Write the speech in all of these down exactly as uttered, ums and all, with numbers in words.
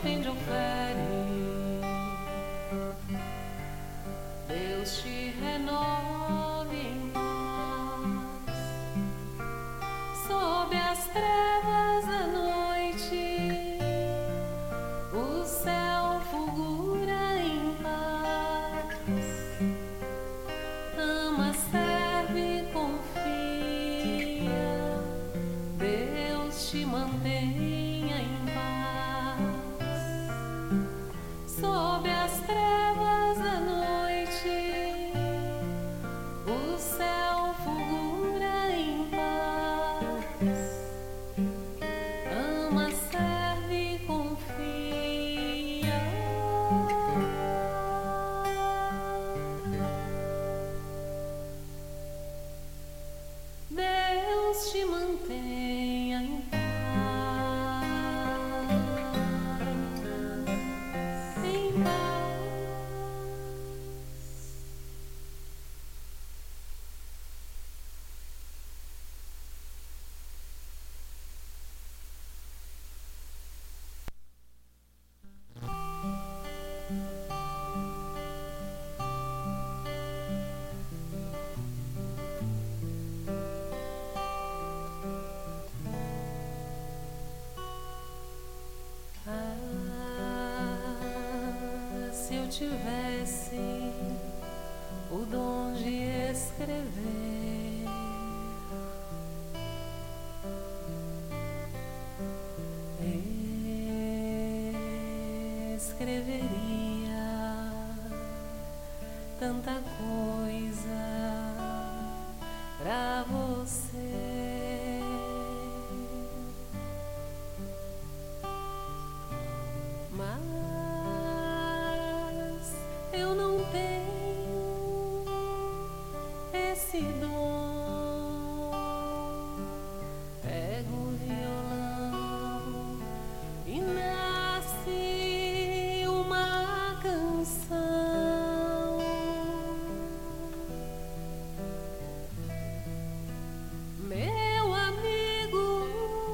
ofende ou fere, Deus te renove em paz. Sob as trevas da noite, o céu fulgura em paz. Ama, serve, confia, Deus te mantenha em paz. Sob as trevas da noite, o céu fulgura em paz. Ama, serve, confia. Deus te mantenha em paz, em paz. Ah, se eu tivesse o dom de escrever, escreveria tanta coisa pra você. Mas eu não tenho esse dom. Pego o violão e nasce uma canção. Meu amigo,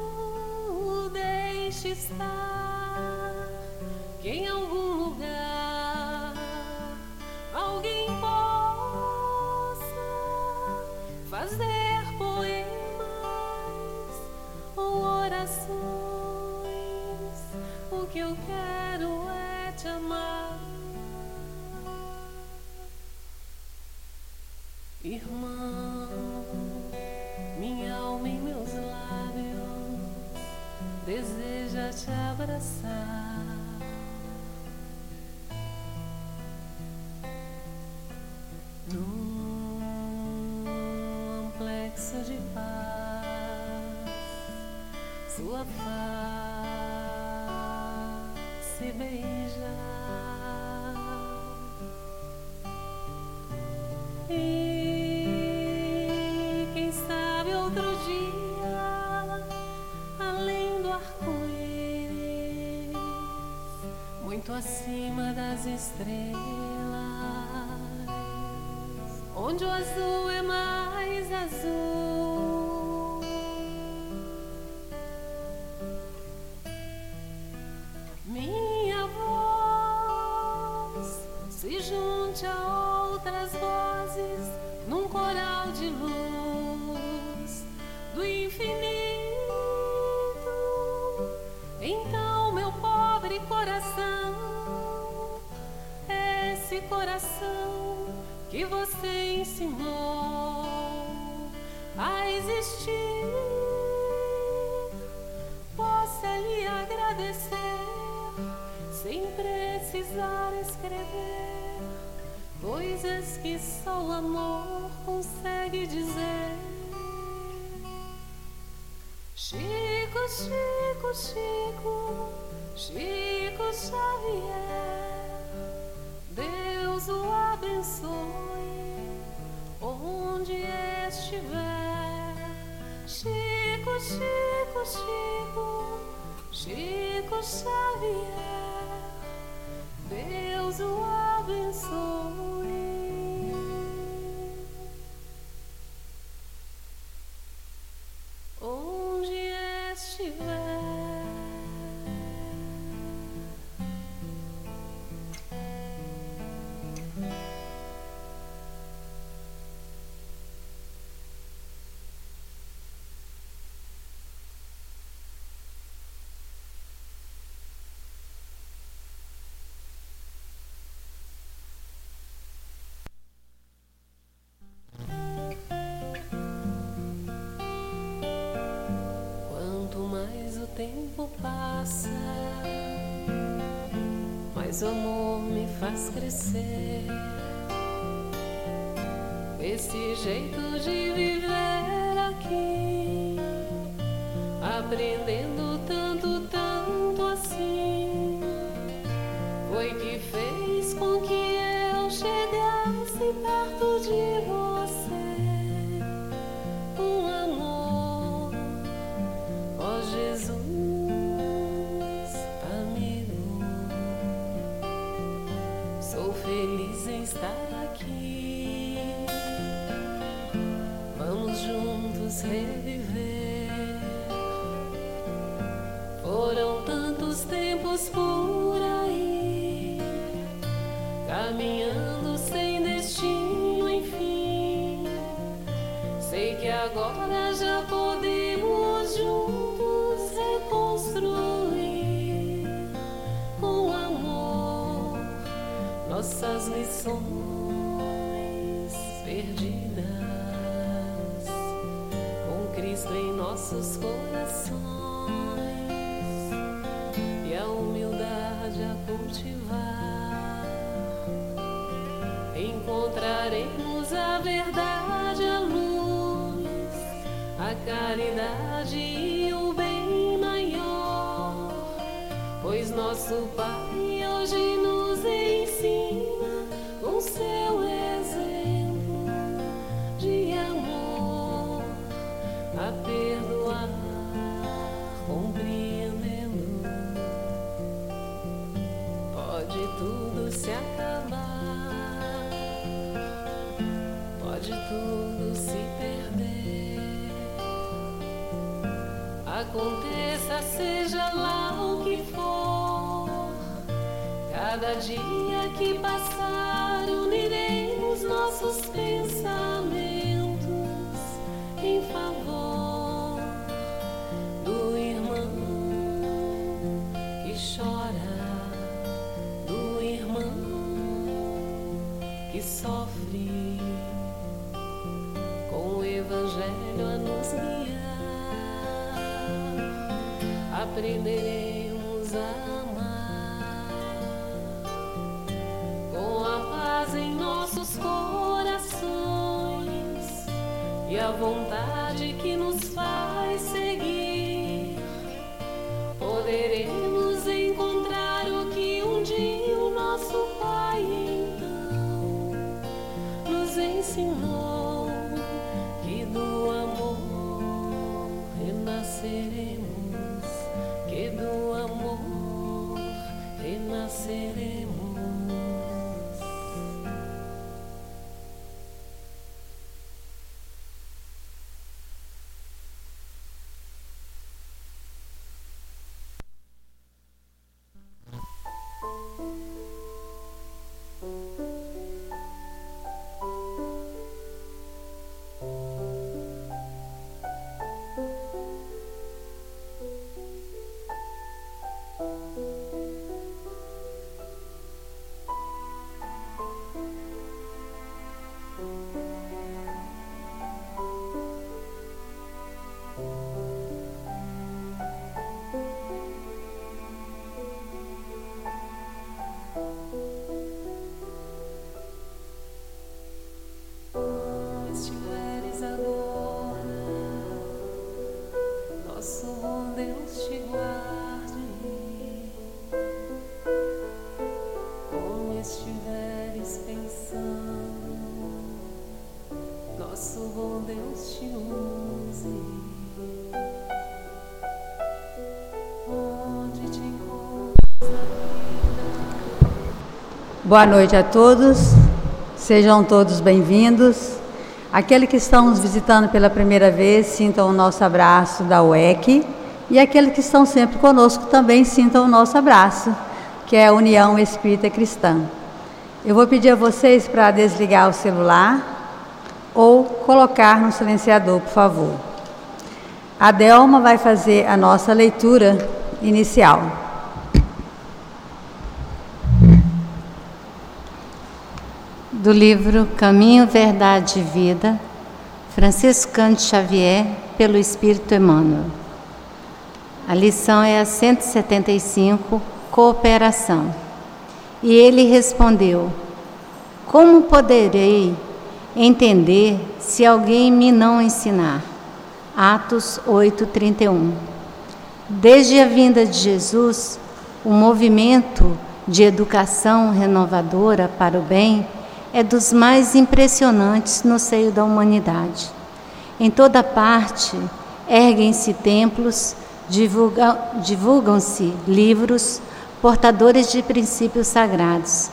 deixe estar, que em algum lugar alguém possa fazer poemas ou orações. O que eu quero é te amar, irmão. Minha alma em meus lábios deseja te abraçar. Num amplexo de paz, sua face beijar. E quem sabe outro dia, além do arco-íris, muito acima das estrelas, onde o azul é mais azul, minha voz se junte a outras vozes num coral de luz do infinito. Então, meu pobre coração, esse coração que você ensinou a existir, possa lhe agradecer sem precisar escrever coisas que só o amor consegue dizer. Chico, Chico, Chico, Chico Xavier, Deus o abençoe onde estiver. Chico, Chico, Chico, Chico Xavier, Deus o abençoe. Onde estiver. mas o amor me faz crescer. Esse jeito de viver aqui, aprendendo tanto, tanto assim, foi que fez com que eu chegasse perto de você. Um amor, ó Jesus, amigo, sou feliz em estar aqui. Vamos juntos reviver. Foram tantos tempos por aí, caminhando sem destino, enfim. Sei que agora já podemos juntos reconstruir com amor nossas lições perdidas, com Cristo em nossos corações e a humildade a cultivar. Encontraremos a verdade, a luz, a caridade e o bem maior, pois nosso Pai hoje nos ensina com seu exemplo de amor a perdoar, compreendendo. Pode tudo se acabar, pode tudo se perder, aconteça seja lá o que for. Cada dia que passar uniremos nossos pensamentos em favor do irmão que chora, do irmão que sofre, com o Evangelho a nos guiar. Aprenderemos a em nossos corações e a vontade que nos faz seguir. Poderemos encontrar o que um dia o nosso Pai então nos ensinou, que do amor renasceremos, que do amor renasceremos. Boa noite a todos, sejam todos bem-vindos. Aqueles que estão nos visitando pela primeira vez, sintam o nosso abraço da U E C, e aqueles que estão sempre conosco também sintam o nosso abraço, que é a União Espírita Cristã. Eu vou pedir a vocês para desligar o celular ou colocar no silenciador, por favor. A Delma vai fazer a nossa leitura inicial. Do livro Caminho, Verdade e Vida, Francisco Cândido Xavier, pelo Espírito Emmanuel. A lição é a cento e setenta e cinco, Cooperação. E ele respondeu: como poderei entender se alguém me não ensinar? Atos oito, trinta e um. Desde a vinda de Jesus, o movimento de educação renovadora para o bem é dos mais impressionantes no seio da humanidade. Em toda parte, erguem-se templos, divulga, divulgam-se livros portadores de princípios sagrados.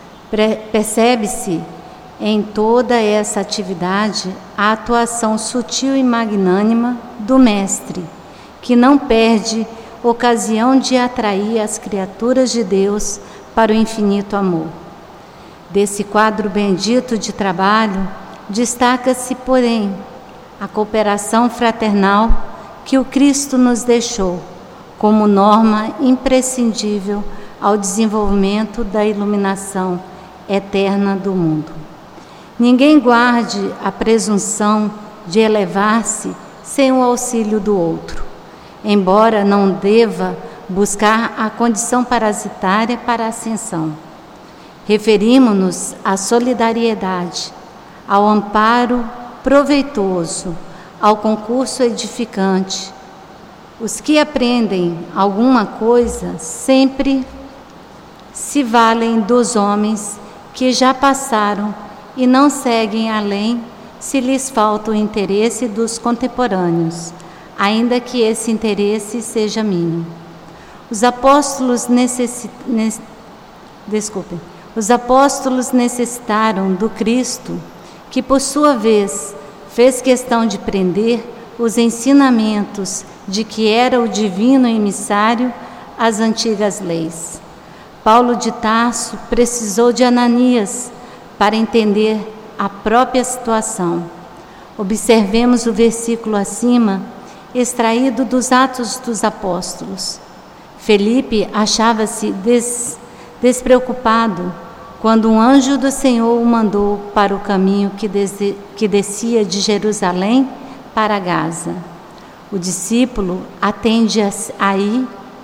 Percebe-se em toda essa atividade a atuação sutil e magnânima do Mestre, que não perde ocasião de atrair as criaturas de Deus para o infinito amor. Desse quadro bendito de trabalho, destaca-se, porém, a cooperação fraternal que o Cristo nos deixou como norma imprescindível ao desenvolvimento da iluminação eterna do mundo. Ninguém guarde a presunção de elevar-se sem o auxílio do outro, embora não deva buscar a condição parasitária para a ascensão. Referimos-nos à solidariedade, ao amparo proveitoso, ao concurso edificante. Os que aprendem alguma coisa sempre se valem dos homens que já passaram e não seguem além se lhes falta o interesse dos contemporâneos, ainda que esse interesse seja mínimo. Os apóstolos necessi... ne... Desculpem. Os apóstolos necessitaram do Cristo, que por sua vez fez questão de prender os ensinamentos de que era o divino emissário às antigas leis. Paulo de Tarso precisou de Ananias para entender a própria situação. Observemos o versículo acima, extraído dos Atos dos Apóstolos. Felipe achava-se des, despreocupado quando um anjo do Senhor o mandou para o caminho que, des, que descia de Jerusalém para Gaza. O discípulo atende aí,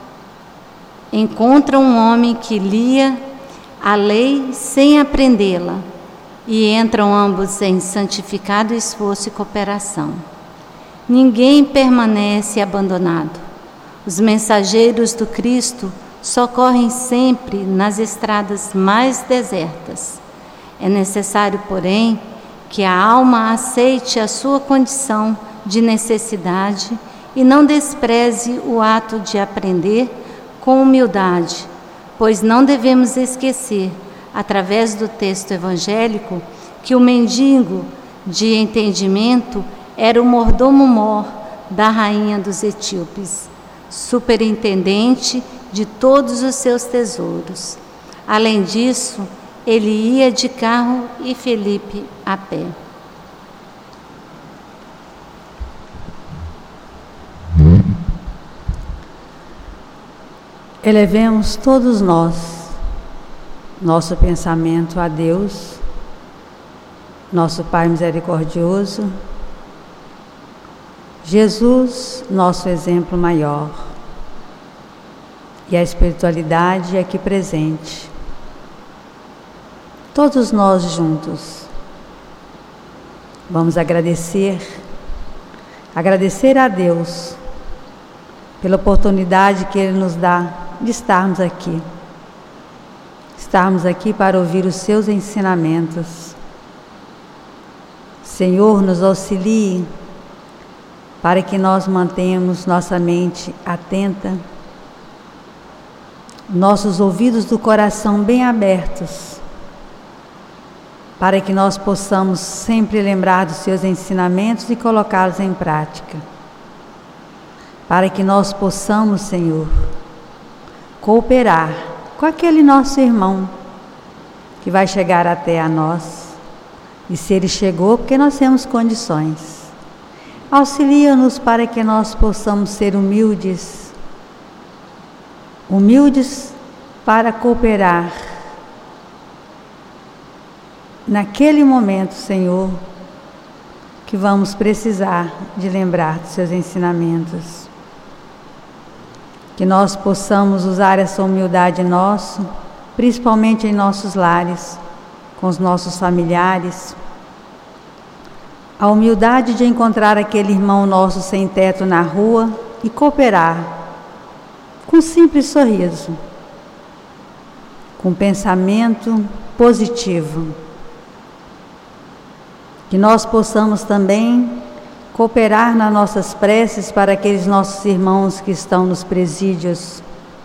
encontra um homem que lia a lei sem aprendê-la, e entram ambos em santificado esforço e cooperação. Ninguém permanece abandonado. Os mensageiros do Cristo socorrem sempre nas estradas mais desertas. É necessário, porém, que a alma aceite a sua condição de necessidade e não despreze o ato de aprender com humildade, pois não devemos esquecer, através do texto evangélico, que o mendigo de entendimento era o mordomo-mor da rainha dos etíopes, superintendente de todos os seus tesouros. Além disso, ele ia de carro e Felipe a pé. Elevemos todos nós nosso pensamento a Deus, nosso Pai misericordioso, Jesus, nosso exemplo maior, e a espiritualidade aqui presente. Todos nós juntos vamos agradecer, agradecer a Deus pela oportunidade que Ele nos dá de estarmos aqui. Estarmos aqui para ouvir os seus ensinamentos. Senhor, nos auxilie para que nós mantenhamos nossa mente atenta, nossos ouvidos do coração bem abertos, para que nós possamos sempre lembrar dos seus ensinamentos e colocá-los em prática. Para que nós possamos, Senhor, cooperar com aquele nosso irmão que vai chegar até a nós, e se ele chegou, porque nós temos condições. Auxilia-nos para que nós possamos ser humildes, humildes para cooperar naquele momento, Senhor, que vamos precisar de lembrar dos seus ensinamentos. Que nós possamos usar essa humildade nossa principalmente em nossos lares, com os nossos familiares. A humildade de encontrar aquele irmão nosso sem teto na rua e cooperar, com um simples sorriso, com um pensamento positivo. Que nós possamos também cooperar nas nossas preces para aqueles nossos irmãos que estão nos presídios,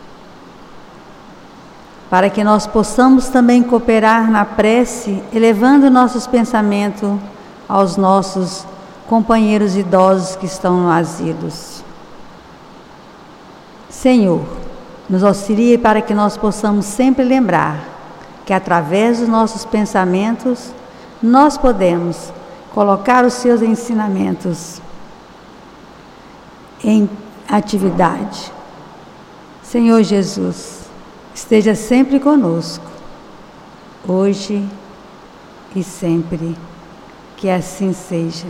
para que nós possamos também cooperar na prece, elevando nossos pensamentos aos nossos companheiros idosos que estão no asilos. Senhor, nos auxilie para que nós possamos sempre lembrar que através dos nossos pensamentos nós podemos colocar os seus ensinamentos em atividade. Senhor Jesus, esteja sempre conosco, hoje e sempre. Que assim seja.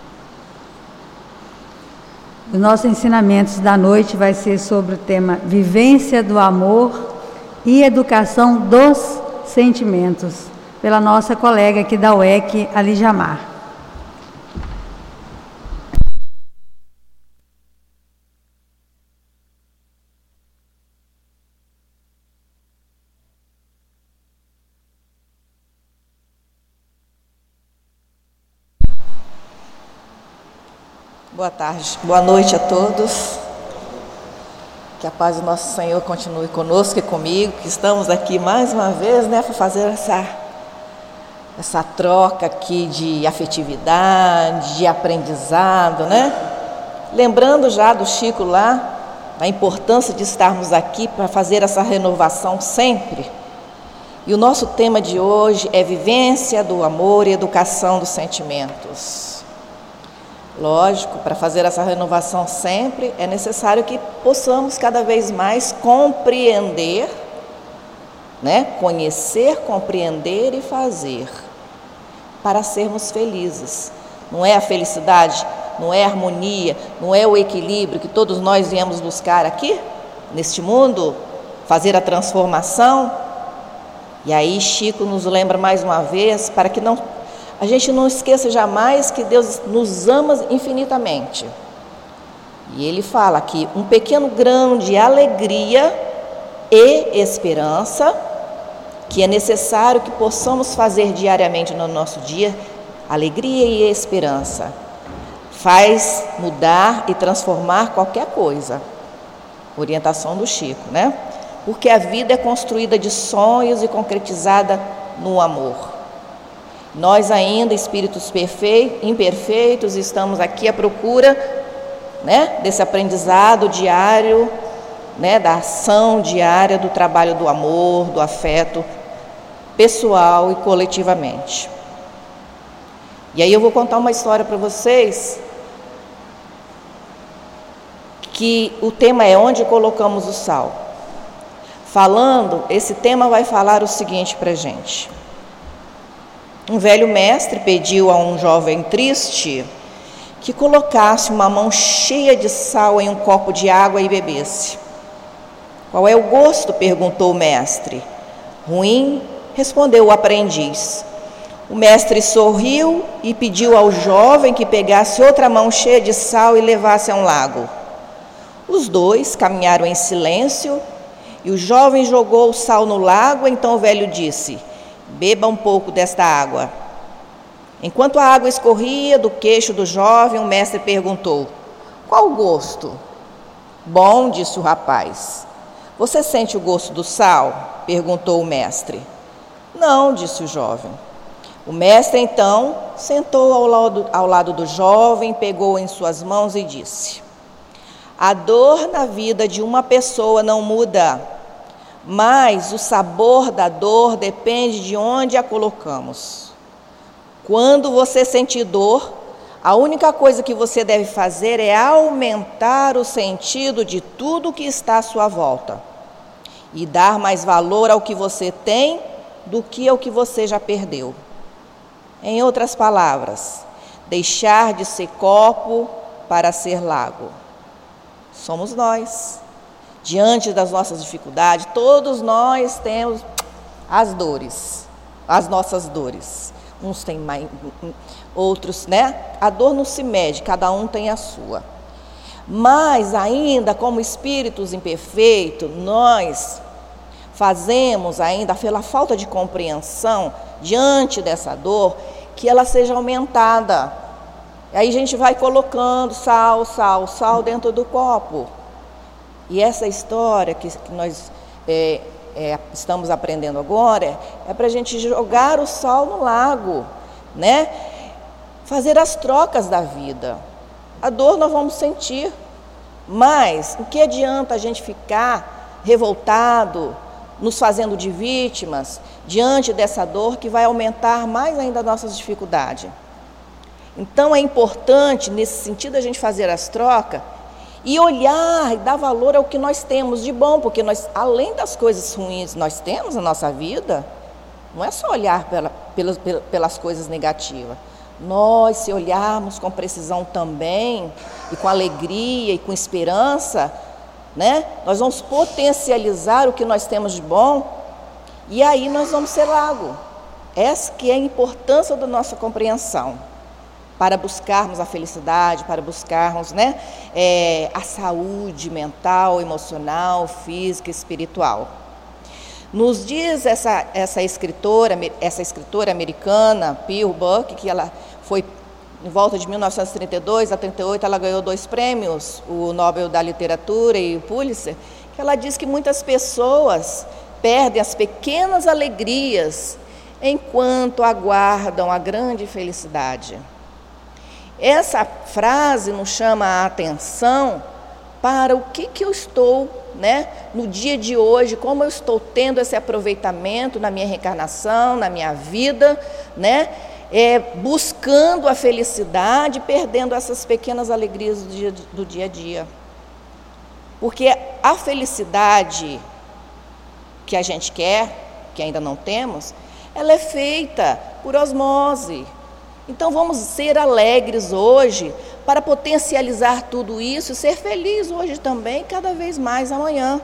Os nossos ensinamentos da noite vai ser sobre o tema Vivência do Amor e Educação dos Sentimentos, pela nossa colega aqui da U E C, Alijamar. Boa tarde, boa noite a todos. Que a paz do nosso Senhor continue conosco e comigo, que estamos aqui mais uma vez, né, para fazer essa, essa troca aqui de afetividade, de aprendizado, né? Lembrando já do Chico lá, a importância de estarmos aqui para fazer essa renovação sempre. E o nosso tema de hoje é Vivência do Amor e Educação dos Sentimentos. Lógico, para fazer essa renovação sempre, é necessário que possamos cada vez mais compreender, né? Conhecer, compreender e fazer, para sermos felizes. Não é a felicidade, não é a harmonia, não é o equilíbrio que todos nós viemos buscar aqui, neste mundo, fazer a transformação? E aí Chico nos lembra mais uma vez, para que não... a gente não esqueça jamais que Deus nos ama infinitamente. E Ele fala que um pequeno grão de alegria e esperança, que é necessário que possamos fazer diariamente no nosso dia, alegria e esperança, faz mudar e transformar qualquer coisa. Orientação do Chico, né? Porque a vida é construída de sonhos e concretizada no amor. Nós ainda, espíritos perfeitos, imperfeitos, estamos aqui à procura, né, desse aprendizado diário, né, da ação diária, do trabalho do amor, do afeto pessoal e coletivamente. E aí eu vou contar uma história para vocês, que o tema é Onde Colocamos o Sal. Falando, esse tema vai falar o seguinte para a gente. Um velho mestre pediu a um jovem triste que colocasse uma mão cheia de sal em um copo de água e bebesse. Qual é o gosto? Perguntou o mestre. Ruim, respondeu o aprendiz. O mestre sorriu e pediu ao jovem que pegasse outra mão cheia de sal e levasse a um lago. Os dois caminharam em silêncio e o jovem jogou o sal no lago. Então o velho disse: beba um pouco desta água. Enquanto a água escorria do queixo do jovem, o mestre perguntou: qual o gosto? Bom, disse o rapaz. Você sente o gosto do sal? Perguntou o mestre. Não, disse o jovem. O mestre então sentou ao lado, ao lado do jovem, pegou em suas mãos e disse: a dor na vida de uma pessoa não muda, mas o sabor da dor depende de onde a colocamos. Quando você sentir dor, a única coisa que você deve fazer é aumentar o sentido de tudo que está à sua volta e dar mais valor ao que você tem do que ao que você já perdeu. Em outras palavras, deixar de ser copo para ser lago. Somos nós. Diante das nossas dificuldades, todos nós temos as dores, as nossas dores. Uns têm mais, outros, né? A dor não se mede, cada um tem a sua. Mas ainda, como espíritos imperfeitos, nós fazemos ainda, pela falta de compreensão diante dessa dor, que ela seja aumentada. Aí a gente vai colocando sal, sal, sal dentro do copo. E essa história que, que nós é, é, estamos aprendendo agora é para a gente jogar o sal no lago, né? Fazer as trocas da vida. A dor nós vamos sentir, mas o que adianta a gente ficar revoltado, nos fazendo de vítimas, diante dessa dor que vai aumentar mais ainda as nossas dificuldades? Então é importante, nesse sentido, a gente fazer as trocas e olhar e dar valor ao que nós temos de bom, porque nós, além das coisas ruins que nós temos na nossa vida, não é só olhar pela, pelas, pelas coisas negativas. Nós, se olharmos com precisão também, e com alegria e com esperança, né, nós vamos potencializar o que nós temos de bom, e aí nós vamos ser lago. Essa que é a importância da nossa compreensão, para buscarmos a felicidade, para buscarmos, né, é, a saúde mental, emocional, física e espiritual. Nos diz essa, essa, escritora, essa escritora americana, Pearl Buck, que ela foi, em volta de mil novecentos e trinta e dois a trinta e oito, ela ganhou dois prêmios, o Nobel da Literatura e o Pulitzer, que ela diz que muitas pessoas perdem as pequenas alegrias enquanto aguardam a grande felicidade. Essa frase nos chama a atenção para o que, que eu estou, né, no dia de hoje, como eu estou tendo esse aproveitamento na minha reencarnação, na minha vida, né, é, buscando a felicidade, perdendo essas pequenas alegrias do dia, do dia a dia. Porque a felicidade que a gente quer, que ainda não temos, ela é feita por osmose. Então vamos ser alegres hoje para potencializar tudo isso e ser feliz hoje também, cada vez mais amanhã.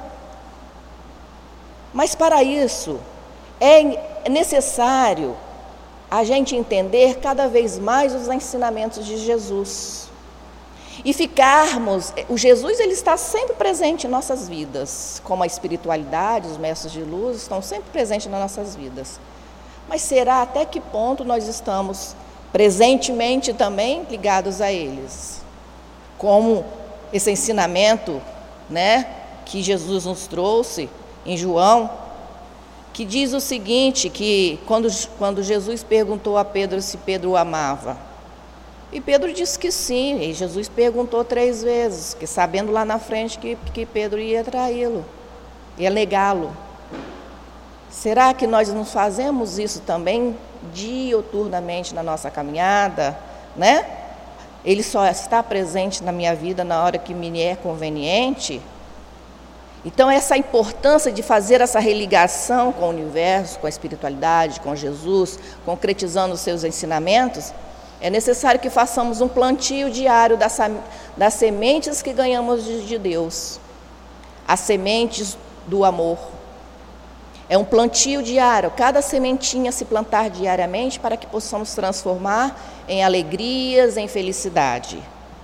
Mas para isso é necessário a gente entender cada vez mais os ensinamentos de Jesus. E ficarmos, o Jesus ele está sempre presente em nossas vidas, como a espiritualidade, os mestres de luz estão sempre presentes nas nossas vidas. Mas será até que ponto nós estamos presentemente também ligados a eles? Como esse ensinamento, né, que Jesus nos trouxe em João, que diz o seguinte, que quando, quando Jesus perguntou a Pedro se Pedro o amava, e Pedro disse que sim, e Jesus perguntou três vezes, que sabendo lá na frente que, que Pedro ia traí-lo, ia negá-lo. Será que nós não fazemos isso também diuturnamente na nossa caminhada, né? Ele só está presente na minha vida na hora que me é conveniente? Então essa importância de fazer essa religação com o universo, com a espiritualidade, com Jesus, concretizando os seus ensinamentos, é necessário que façamos um plantio diário das, das sementes que ganhamos de, de Deus, as sementes do amor. É um plantio diário, cada sementinha se plantar diariamente para que possamos transformar em alegrias, em felicidade.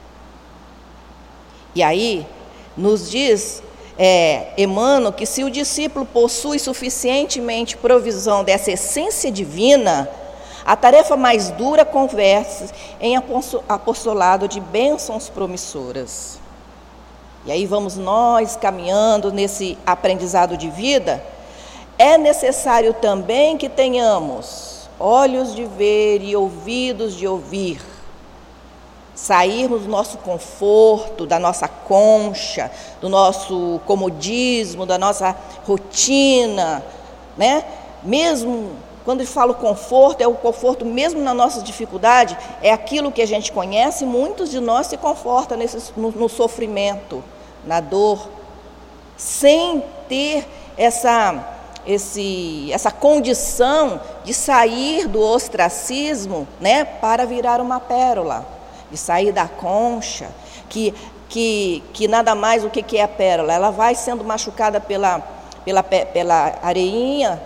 E aí, nos diz é, Emmanuel que se o discípulo possui suficientemente provisão dessa essência divina, a tarefa mais dura converte em apostolado de bênçãos promissoras. E aí vamos nós caminhando nesse aprendizado de vida. É necessário também que tenhamos olhos de ver e ouvidos de ouvir, sairmos do nosso conforto, da nossa concha, do nosso comodismo, da nossa rotina, né? Mesmo quando eu falo conforto, é o conforto mesmo na nossa dificuldade, é aquilo que a gente conhece, muitos de nós se confortam nesse, no, no sofrimento, na dor, sem ter essa... Esse, essa condição de sair do ostracismo, né, para virar uma pérola, de sair da concha, que, que, que nada mais o que, que é a pérola, ela vai sendo machucada pela, pela, pela areinha,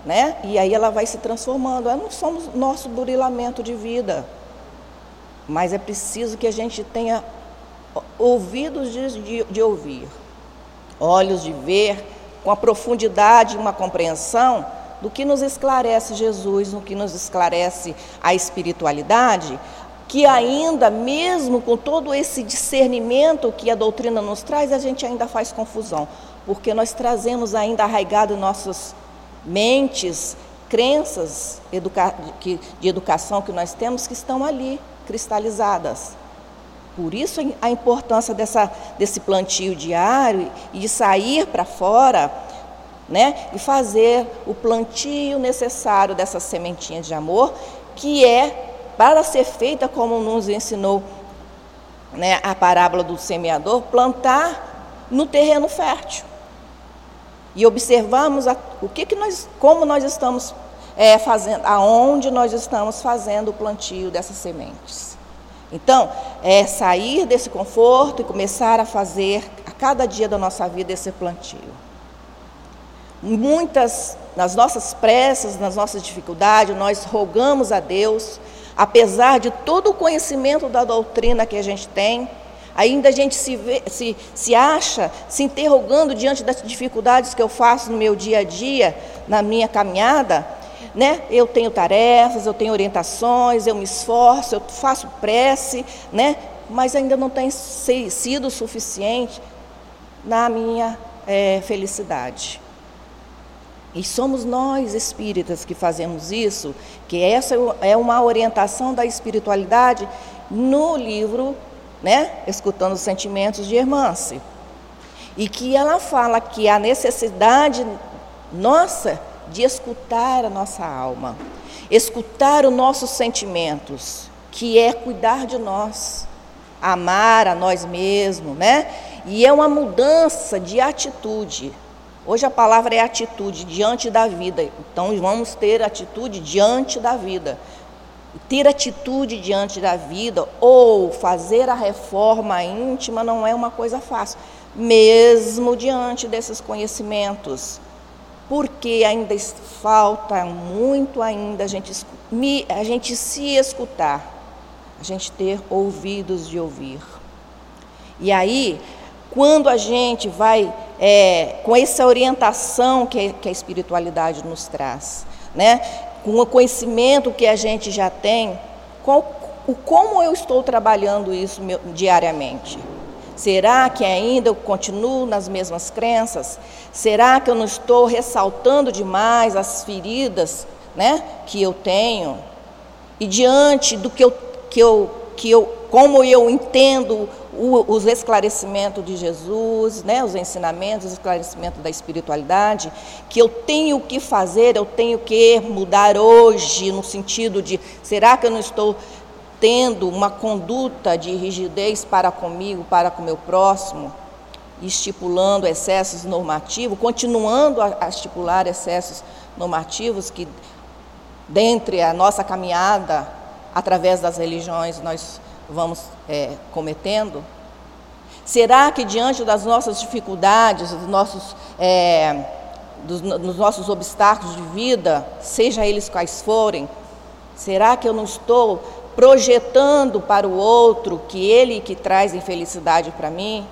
né? E aí ela vai se transformando. Nós não somos nosso burilamento de vida, mas é preciso que a gente tenha ouvidos de, de, de ouvir, olhos de ver, com a profundidade e uma compreensão do que nos esclarece Jesus, no que nos esclarece a espiritualidade, que ainda, mesmo com todo esse discernimento que a doutrina nos traz, a gente ainda faz confusão, porque nós trazemos ainda arraigado em nossas mentes, crenças educa- de, de educação que nós temos, que estão ali, cristalizadas. Por isso a importância dessa, desse plantio diário e de sair para fora, né, e fazer o plantio necessário dessa sementinha de amor, que é para ser feita, como nos ensinou, né, a parábola do semeador, plantar no terreno fértil. E observamos a, o que que nós, como nós estamos é, fazendo, aonde nós estamos fazendo o plantio dessas sementes. Então, é sair desse conforto e começar a fazer a cada dia da nossa vida esse plantio. Muitas, nas nossas preces, nas nossas dificuldades, nós rogamos a Deus, apesar de todo o conhecimento da doutrina que a gente tem, ainda a gente se, vê, se, se acha se interrogando diante das dificuldades que eu faço no meu dia a dia, na minha caminhada, né? Eu tenho tarefas, eu tenho orientações, eu me esforço, eu faço prece, né? Mas ainda não tem sido suficiente na minha é, felicidade. E somos nós, espíritas, que fazemos isso, que essa é uma orientação da espiritualidade no livro, né, Escutando os Sentimentos, de Hermance. E que ela fala que a necessidade nossa de escutar a nossa alma, escutar os nossos sentimentos, que é cuidar de nós, amar a nós mesmos, né? E é uma mudança de atitude. Hoje a palavra é atitude diante da vida, então vamos ter atitude diante da vida. Ter atitude diante da vida ou fazer a reforma íntima não é uma coisa fácil, mesmo diante desses conhecimentos, porque ainda falta muito ainda a gente, a gente se escutar, a gente ter ouvidos de ouvir. E aí, quando a gente vai é, com essa orientação que, que a espiritualidade nos traz, né, com o conhecimento que a gente já tem, qual, o, como eu estou trabalhando isso meu, diariamente? Será que ainda eu continuo nas mesmas crenças? Será que eu não estou ressaltando demais as feridas, né, que eu tenho? E diante do que eu, que eu, que eu como eu entendo o, os esclarecimentos de Jesus, né, os ensinamentos, os esclarecimentos da espiritualidade, que eu tenho que fazer, eu tenho que mudar hoje, no sentido de, será que eu não estou tendo uma conduta de rigidez para comigo, para com o meu próximo, estipulando excessos normativos, continuando a, a estipular excessos normativos que, dentre a nossa caminhada, através das religiões, nós vamos é, cometendo? Será que diante das nossas dificuldades, dos nossos, é, dos, dos nossos obstáculos de vida, seja eles quais forem, será que eu não estou projetando para o outro que ele que traz infelicidade para mim?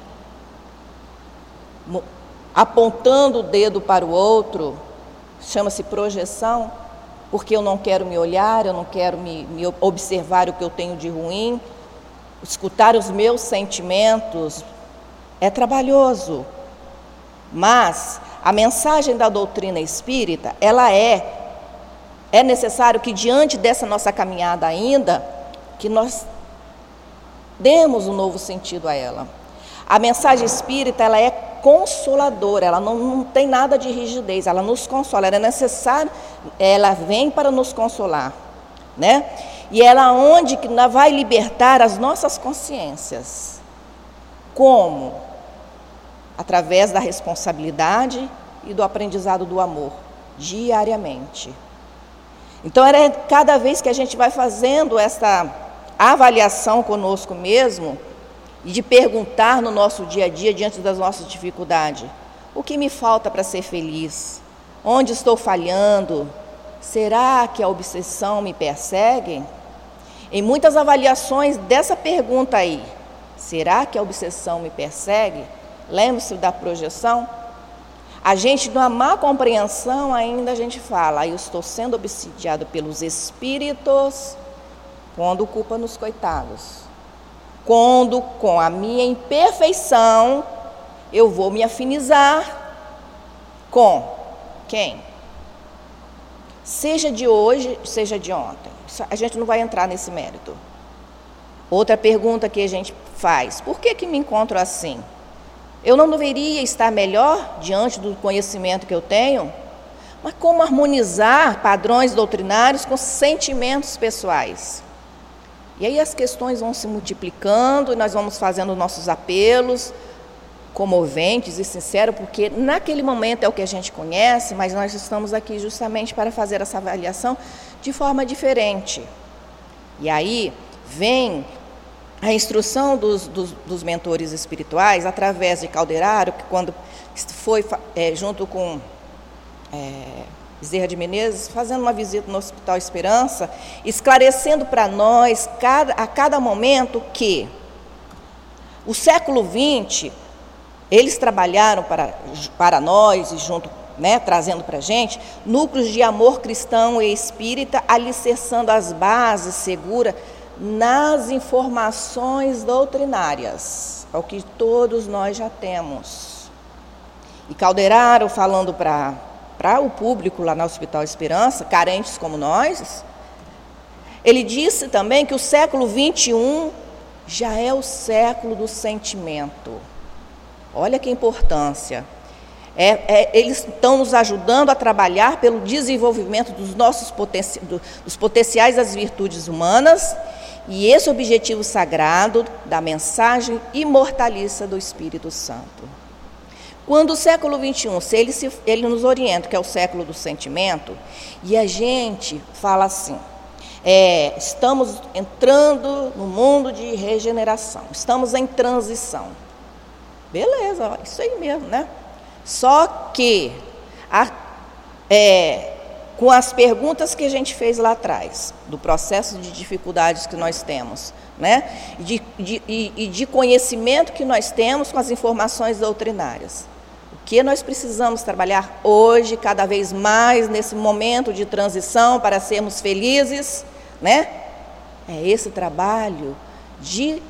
Apontando o dedo para o outro, chama-se projeção, porque eu não quero me olhar, eu não quero me, me observar o que eu tenho de ruim, escutar os meus sentimentos. É trabalhoso, mas a mensagem da doutrina espírita, ela é, é necessário que diante dessa nossa caminhada ainda, que nós demos um novo sentido a ela. A mensagem espírita, ela é consoladora, ela não, não tem nada de rigidez, ela nos consola, ela é necessária, ela vem para nos consolar, né? E ela onde que vai libertar as nossas consciências. Como? Através da responsabilidade e do aprendizado do amor, diariamente. Então, era cada vez que a gente vai fazendo essa avaliação conosco mesmo, e de perguntar no nosso dia a dia, diante das nossas dificuldades, o que me falta para ser feliz? Onde estou falhando? Será que a obsessão me persegue? Em muitas avaliações dessa pergunta aí, será que a obsessão me persegue? Lembre-se da projeção? A gente, numa má compreensão, ainda a gente fala, eu estou sendo obsidiado pelos espíritos, quando culpa nos coitados. Quando, com a minha imperfeição, eu vou me afinizar com quem? Seja de hoje, seja de ontem. A gente não vai entrar nesse mérito. Outra pergunta que a gente faz, por que que me encontro assim? Eu não deveria estar melhor diante do conhecimento que eu tenho? Mas como harmonizar padrões doutrinários com sentimentos pessoais? E aí as questões vão se multiplicando e nós vamos fazendo nossos apelos comoventes e sinceros, porque naquele momento é o que a gente conhece, mas nós estamos aqui justamente para fazer essa avaliação de forma diferente. E aí vem a instrução dos, dos, dos mentores espirituais, através de Calderaro, que quando foi é, junto com é, Bezerra de Menezes, fazendo uma visita no Hospital Esperança, esclarecendo para nós, cada, a cada momento, que o século vinte, eles trabalharam para, para nós, e junto, né, trazendo para a gente, núcleos de amor cristão e espírita, alicerçando as bases seguras nas informações doutrinárias, ao que todos nós já temos. E Calderaro, falando para para o público lá no Hospital Esperança, carentes como nós, ele disse também que o século vinte e um já é o século do sentimento. Olha que importância. É, é, eles estão nos ajudando a trabalhar pelo desenvolvimento dos nossos potenci- do, dos potenciais das virtudes humanas, e esse objetivo sagrado da mensagem imortalista do Espírito Santo. Quando o século vinte e um, se ele, se, ele nos orienta, que é o século do sentimento, e a gente fala assim, é, estamos entrando no mundo de regeneração, estamos em transição. Beleza, isso aí mesmo, né? Só que, a, é, com as perguntas que a gente fez lá atrás, do processo de dificuldades que nós temos, né? de, de, e, e de conhecimento que nós temos com as informações doutrinárias, o que nós precisamos trabalhar hoje, cada vez mais, nesse momento de transição, para sermos felizes, né? É esse trabalho de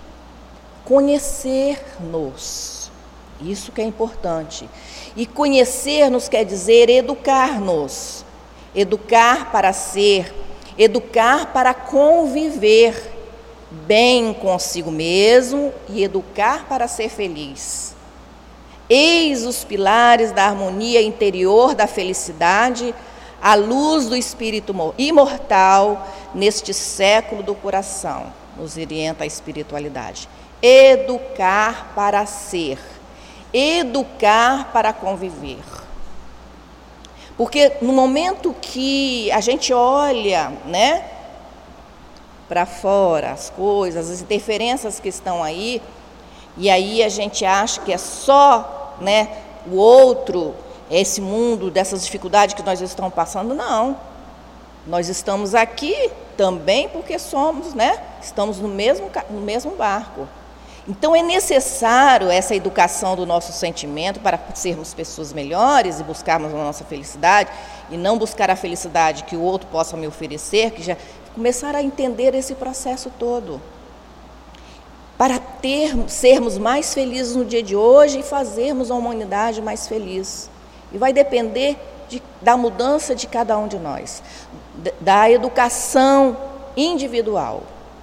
conhecer-nos. Isso que é importante. E conhecer-nos quer dizer educar-nos. Educar para ser, educar para conviver bem consigo mesmo e educar para ser feliz. Eis os pilares da harmonia interior, da felicidade, à luz do Espírito imortal, neste século do coração, nos orienta a espiritualidade. Educar para ser, educar para conviver. Porque no momento que a gente olha, né, para fora, as coisas, as interferências que estão aí, e aí a gente acha que é só, né, o outro, esse mundo, dessas dificuldades que nós estamos passando, não. Nós estamos aqui também porque somos, né, estamos no mesmo, no mesmo barco. Então é necessário essa educação do nosso sentimento para sermos pessoas melhores e buscarmos a nossa felicidade, e não buscar a felicidade que o outro possa me oferecer, que já começar a entender esse processo todo. Para ter, sermos mais felizes no dia de hoje e fazermos a humanidade mais feliz. E vai depender de, da mudança de cada um de nós, da educação individual.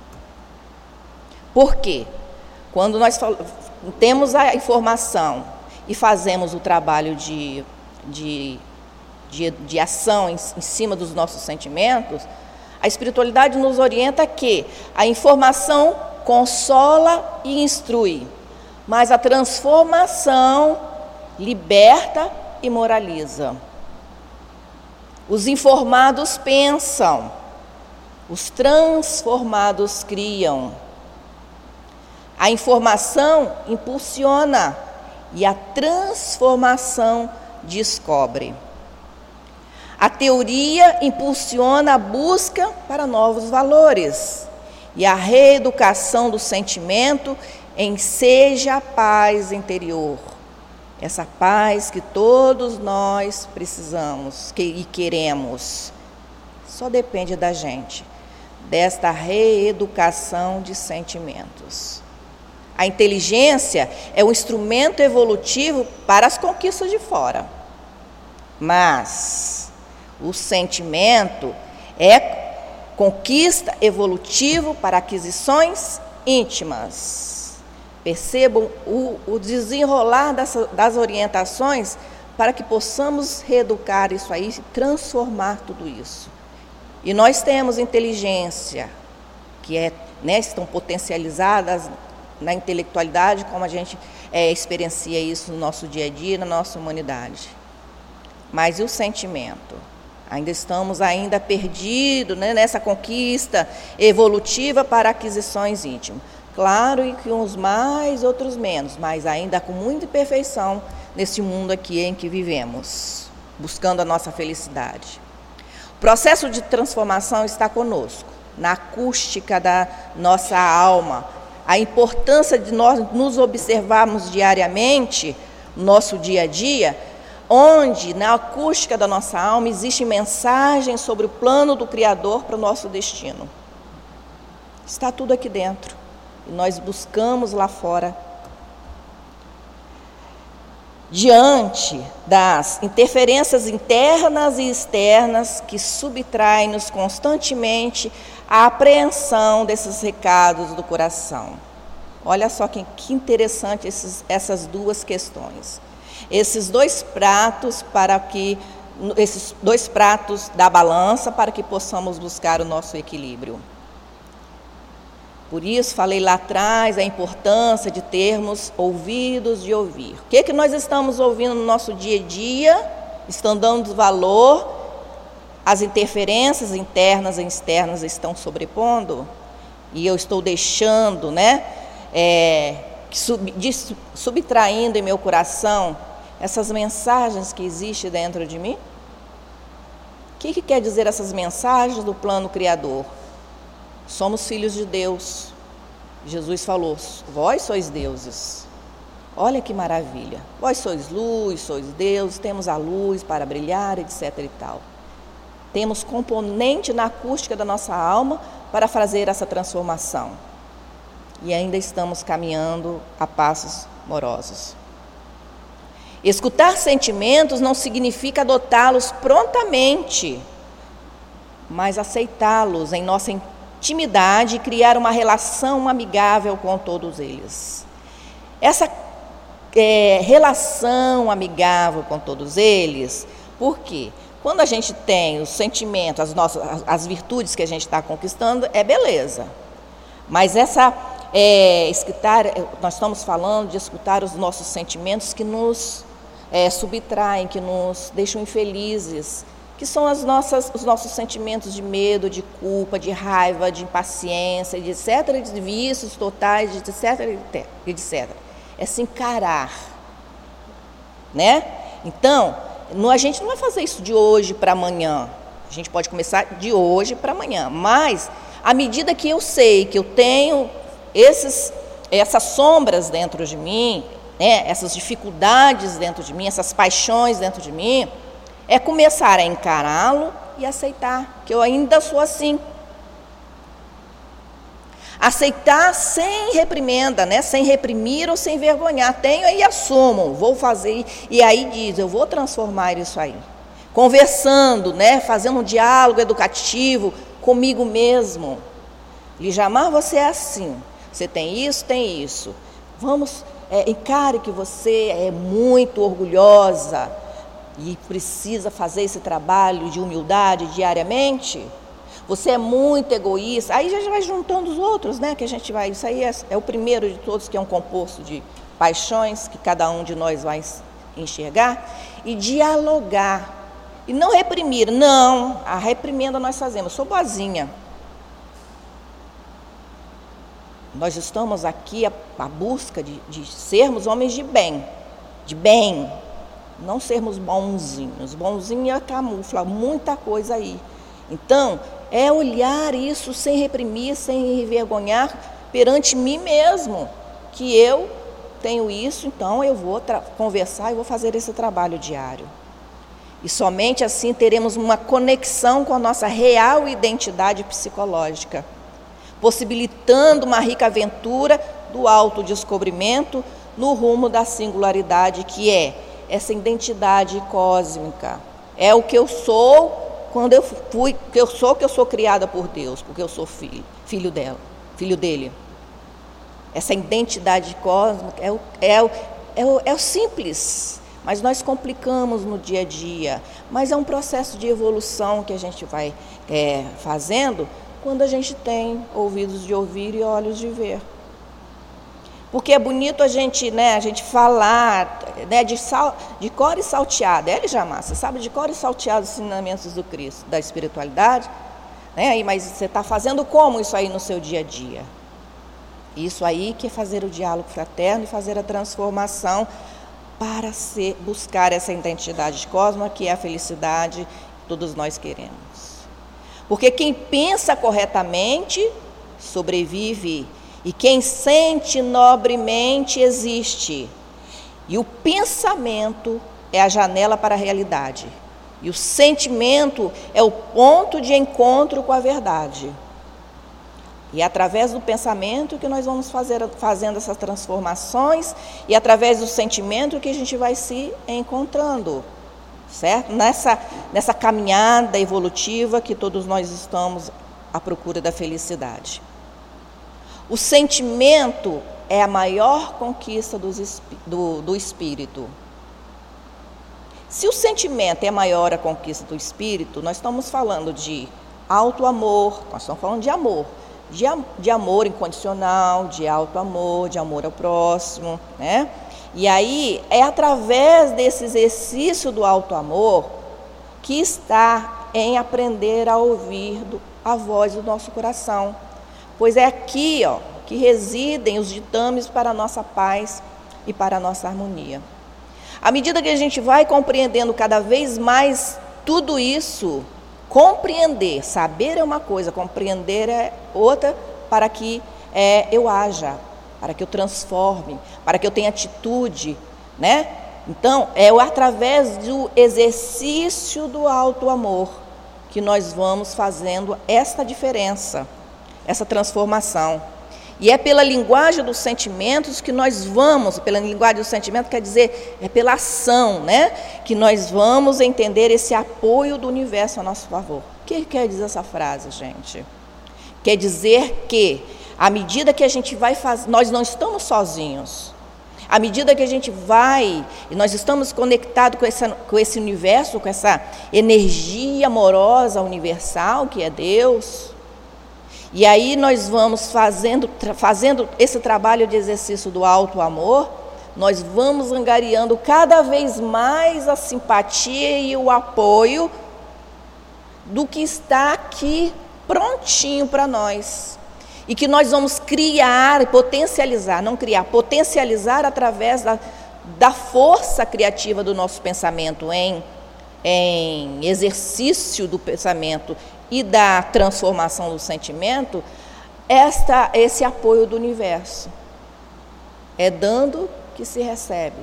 Por quê? Quando nós temos a informação e fazemos o trabalho de, de, de, de ação em, em cima dos nossos sentimentos, a espiritualidade nos orienta que a informação consola e instrui, mas a transformação liberta e moraliza. Os informados pensam, os transformados criam. A informação impulsiona e a transformação descobre. A teoria impulsiona a busca para novos valores e a reeducação do sentimento enseja a paz interior. Essa paz que todos nós precisamos que, e queremos. Só depende da gente, desta reeducação de sentimentos. A inteligência é um instrumento evolutivo para as conquistas de fora. Mas o sentimento é conquista evolutivo para aquisições íntimas. Percebam o, o desenrolar das, das orientações para que possamos reeducar isso aí, transformar tudo isso. E nós temos inteligência, que é, né, estão potencializadas na intelectualidade, como a gente é, experiencia isso no nosso dia a dia, na nossa humanidade. Mas e o sentimento? Ainda estamos ainda perdidos, né, nessa conquista evolutiva para aquisições íntimas. Claro que uns mais, outros menos, mas ainda com muita imperfeição nesse mundo aqui em que vivemos, buscando a nossa felicidade. O processo de transformação está conosco, na acústica da nossa alma. A importância de nós nos observarmos diariamente, no nosso dia a dia, onde na acústica da nossa alma existe mensagem sobre o plano do Criador para o nosso destino. Está tudo aqui dentro. E nós buscamos lá fora. Diante das interferências internas e externas que subtraem-nos constantemente a apreensão desses recados do coração. Olha só que, que interessante esses, essas duas questões. Esses dois pratos para que esses dois pratos da balança para que possamos buscar o nosso equilíbrio. Por isso, falei lá atrás a importância de termos ouvidos de ouvir. O que, que nós estamos ouvindo no nosso dia a dia? Estão dando valor? As interferências internas e externas estão sobrepondo? E eu estou deixando, né, é, sub, de, subtraindo em meu coração essas mensagens que existem dentro de mim? O que, que quer dizer essas mensagens do plano criador? Somos filhos de Deus. Jesus falou, vós sois deuses. Olha que maravilha. Vós sois luz, sois Deus, temos a luz para brilhar, etc e tal. Temos componente na acústica da nossa alma para fazer essa transformação. E ainda estamos caminhando a passos morosos. Escutar sentimentos não significa adotá-los prontamente, mas aceitá-los em nossa intimidade e criar uma relação amigável com todos eles. Essa é, relação amigável com todos eles, por quê? Quando a gente tem os sentimentos, as, nossas, as, as virtudes que a gente está conquistando, é beleza. Mas essa, é, escutar, nós estamos falando de escutar os nossos sentimentos que nos é, subtraem, que nos deixam infelizes, que são as nossas, os nossos sentimentos de medo, de culpa, de raiva, de impaciência, de etcétera, de vícios totais, de etc, etcétera. É se encarar, né? Então, não, a gente não vai fazer isso de hoje para amanhã. A gente pode começar de hoje para amanhã, mas à medida que eu sei que eu tenho esses, essas sombras dentro de mim, né, essas dificuldades dentro de mim, essas paixões dentro de mim, é começar a encará-lo e aceitar que eu ainda sou assim. Aceitar sem reprimenda, né? Sem reprimir ou sem envergonhar. Tenho e assumo, vou fazer. E aí diz, eu vou transformar isso aí. Conversando, né? Fazendo um diálogo educativo comigo mesmo. Lijamar, você é assim. Você tem isso, tem isso. Vamos, é, encare que você é muito orgulhosa e precisa fazer esse trabalho de humildade diariamente. Você é muito egoísta. Aí já vai juntando os outros, né? Que a gente vai. Isso aí é, é o primeiro de todos, que é um composto de paixões que cada um de nós vai enxergar e dialogar. E não reprimir. Não, a reprimenda nós fazemos. Eu sou boazinha. Nós estamos aqui à, à busca de, de sermos homens de bem. De bem. não sermos bonzinhos. Bonzinho é camufla muita coisa aí. Então, é olhar isso sem reprimir, sem envergonhar perante mim mesmo, que eu tenho isso, então eu vou conversar e vou fazer esse trabalho diário. E somente assim teremos uma conexão com a nossa real identidade psicológica, possibilitando uma rica aventura do autodescobrimento no rumo da singularidade, que é essa identidade cósmica. É o que eu sou quando eu fui, que eu sou, que eu sou criada por Deus, porque eu sou filho, filho dela, filho dele. Essa identidade cósmica é o, é o, é o, é o simples, mas nós complicamos no dia a dia. Mas é um processo de evolução que a gente vai é, fazendo quando a gente tem ouvidos de ouvir e olhos de ver. Porque é bonito a gente, né, a gente falar, né, de, sal, de cor e salteado. Ele jamais, você sabe de cor e salteado os ensinamentos do Cristo, da espiritualidade, né? Mas você está fazendo como isso aí no seu dia a dia? Isso aí que é fazer o diálogo fraterno e fazer a transformação para ser, buscar essa identidade cósmica, que é a felicidade que todos nós queremos. Porque quem pensa corretamente sobrevive, e quem sente nobremente existe. E o pensamento é a janela para a realidade. E o sentimento é o ponto de encontro com a verdade. E é através do pensamento que nós vamos fazer, fazendo essas transformações, e através do sentimento que a gente vai se encontrando, certo? Nessa, nessa caminhada evolutiva que todos nós estamos à procura da felicidade. O sentimento é a maior conquista dos, do, do espírito. Se o sentimento é maior a conquista do espírito, nós estamos falando de auto-amor, nós estamos falando de amor, de, de amor incondicional, de auto-amor, de amor ao próximo, né? E aí é através desse exercício do auto-amor que está em aprender a ouvir do, a voz do nosso coração. Pois é aqui, ó, que residem os ditames para a nossa paz e para a nossa harmonia. À medida que a gente vai compreendendo cada vez mais tudo isso, compreender, saber é uma coisa, compreender é outra, para que é, eu haja, para que eu transforme, para que eu tenha atitude, né? Então, é através do exercício do auto-amor que nós vamos fazendo essa diferença, essa transformação. E é pela linguagem dos sentimentos que nós vamos, pela linguagem dos sentimentos quer dizer, é pela ação, né? Que nós vamos entender esse apoio do universo a nosso favor. O que quer dizer essa frase, gente? Quer dizer que, à medida que a gente vai fazer, nós não estamos sozinhos. À medida que a gente vai, e nós estamos conectados com, essa, com esse universo, com essa energia amorosa universal, que é Deus. E aí nós vamos fazendo, fazendo esse trabalho de exercício do auto-amor, nós vamos angariando cada vez mais a simpatia e o apoio do que está aqui prontinho para nós. E que nós vamos criar e potencializar, não criar, potencializar através da, da força criativa do nosso pensamento, em, em exercício do pensamento e da transformação do sentimento, esta, esse apoio do universo. É dando que se recebe.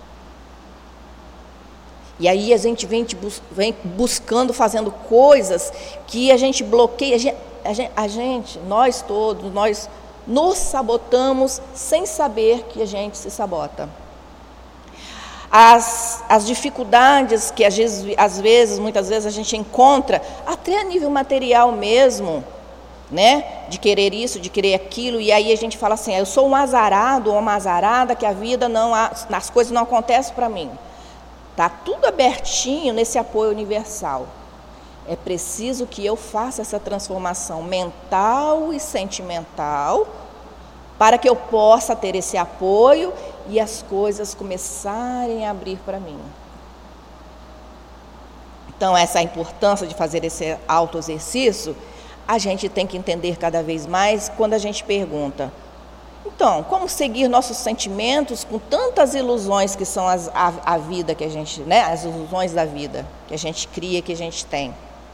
E aí a gente vem, vem buscando, fazendo coisas que a gente bloqueia, a gente, a gente, a gente, nós todos, nós nos sabotamos sem saber que a gente se sabota. As, as dificuldades que às vezes, às vezes, muitas vezes a gente encontra, até a nível material mesmo, né? De querer isso, de querer aquilo, e aí a gente fala assim, eu sou um azarado ou uma azarada, que a vida não, as coisas não acontecem para mim. Está tudo abertinho nesse apoio universal. É preciso que eu faça essa transformação mental e sentimental, para que eu possa ter esse apoio e as coisas começarem a abrir para mim. Então, essa é a importância de fazer esse autoexercício, a gente tem que entender cada vez mais quando a gente pergunta, em Então, como seguir nossos sentimentos com tantas ilusões que são as, a, a vida que a gente, né, as ilusões da vida que a gente cria, que a gente tem?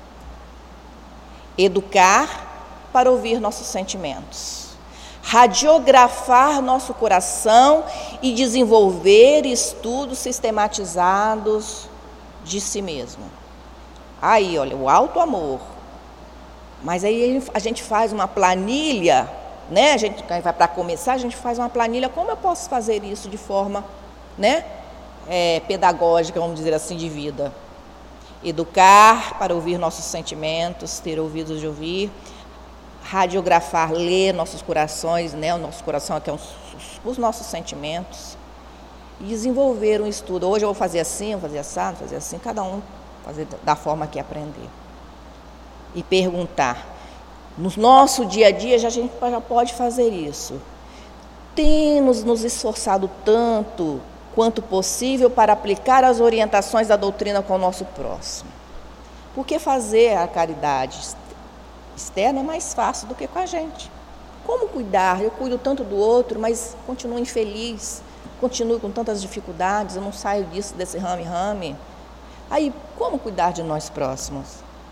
Educar para ouvir nossos sentimentos. Radiografar nosso coração e desenvolver estudos sistematizados de si mesmo. Aí, olha, o alto amor. Mas aí a gente faz uma planilha, né? A gente vai para começar, a gente faz uma planilha, como eu posso fazer isso de forma, né, é, pedagógica, vamos dizer assim, de vida. Educar para ouvir nossos sentimentos, ter ouvidos de ouvir, radiografar, ler nossos corações, né? O nosso coração aqui é os, os nossos sentimentos, e desenvolver um estudo. Hoje eu vou fazer assim, vou fazer assado, vou fazer assim, cada um fazer da forma que aprender. E perguntar. No nosso dia a dia, já, a gente já pode fazer isso. Temos nos esforçado tanto quanto possível para aplicar as orientações da doutrina com o nosso próximo. Por que fazer a caridade externa é mais fácil do que com a gente? Como cuidar? Eu cuido tanto do outro, mas continuo infeliz, continuo com tantas dificuldades, eu não saio disso, desse rame-rame. Aí, como cuidar de nós próximos?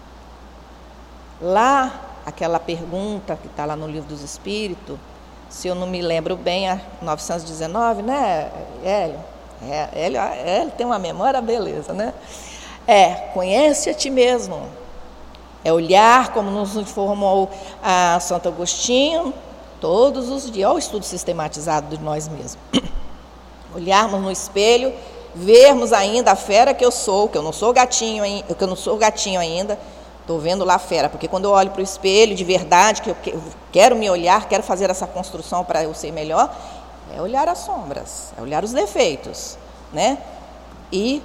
Lá, aquela pergunta que está lá no Livro dos Espíritos, se eu não me lembro bem, a novecentos e dezenove, né, Hélio? É, Hélio, Hélio tem uma memória beleza, né? É, conhece a ti mesmo. É olhar, como nos informou a Santo Agostinho, todos os dias, olha o estudo sistematizado de nós mesmos. Olharmos no espelho, vermos ainda a fera que eu sou, que eu não sou gatinho, que eu não sou gatinho ainda, estou vendo lá a fera, porque quando eu olho para o espelho de verdade, que eu quero me olhar, quero fazer essa construção para eu ser melhor, é olhar as sombras, é olhar os defeitos, né? E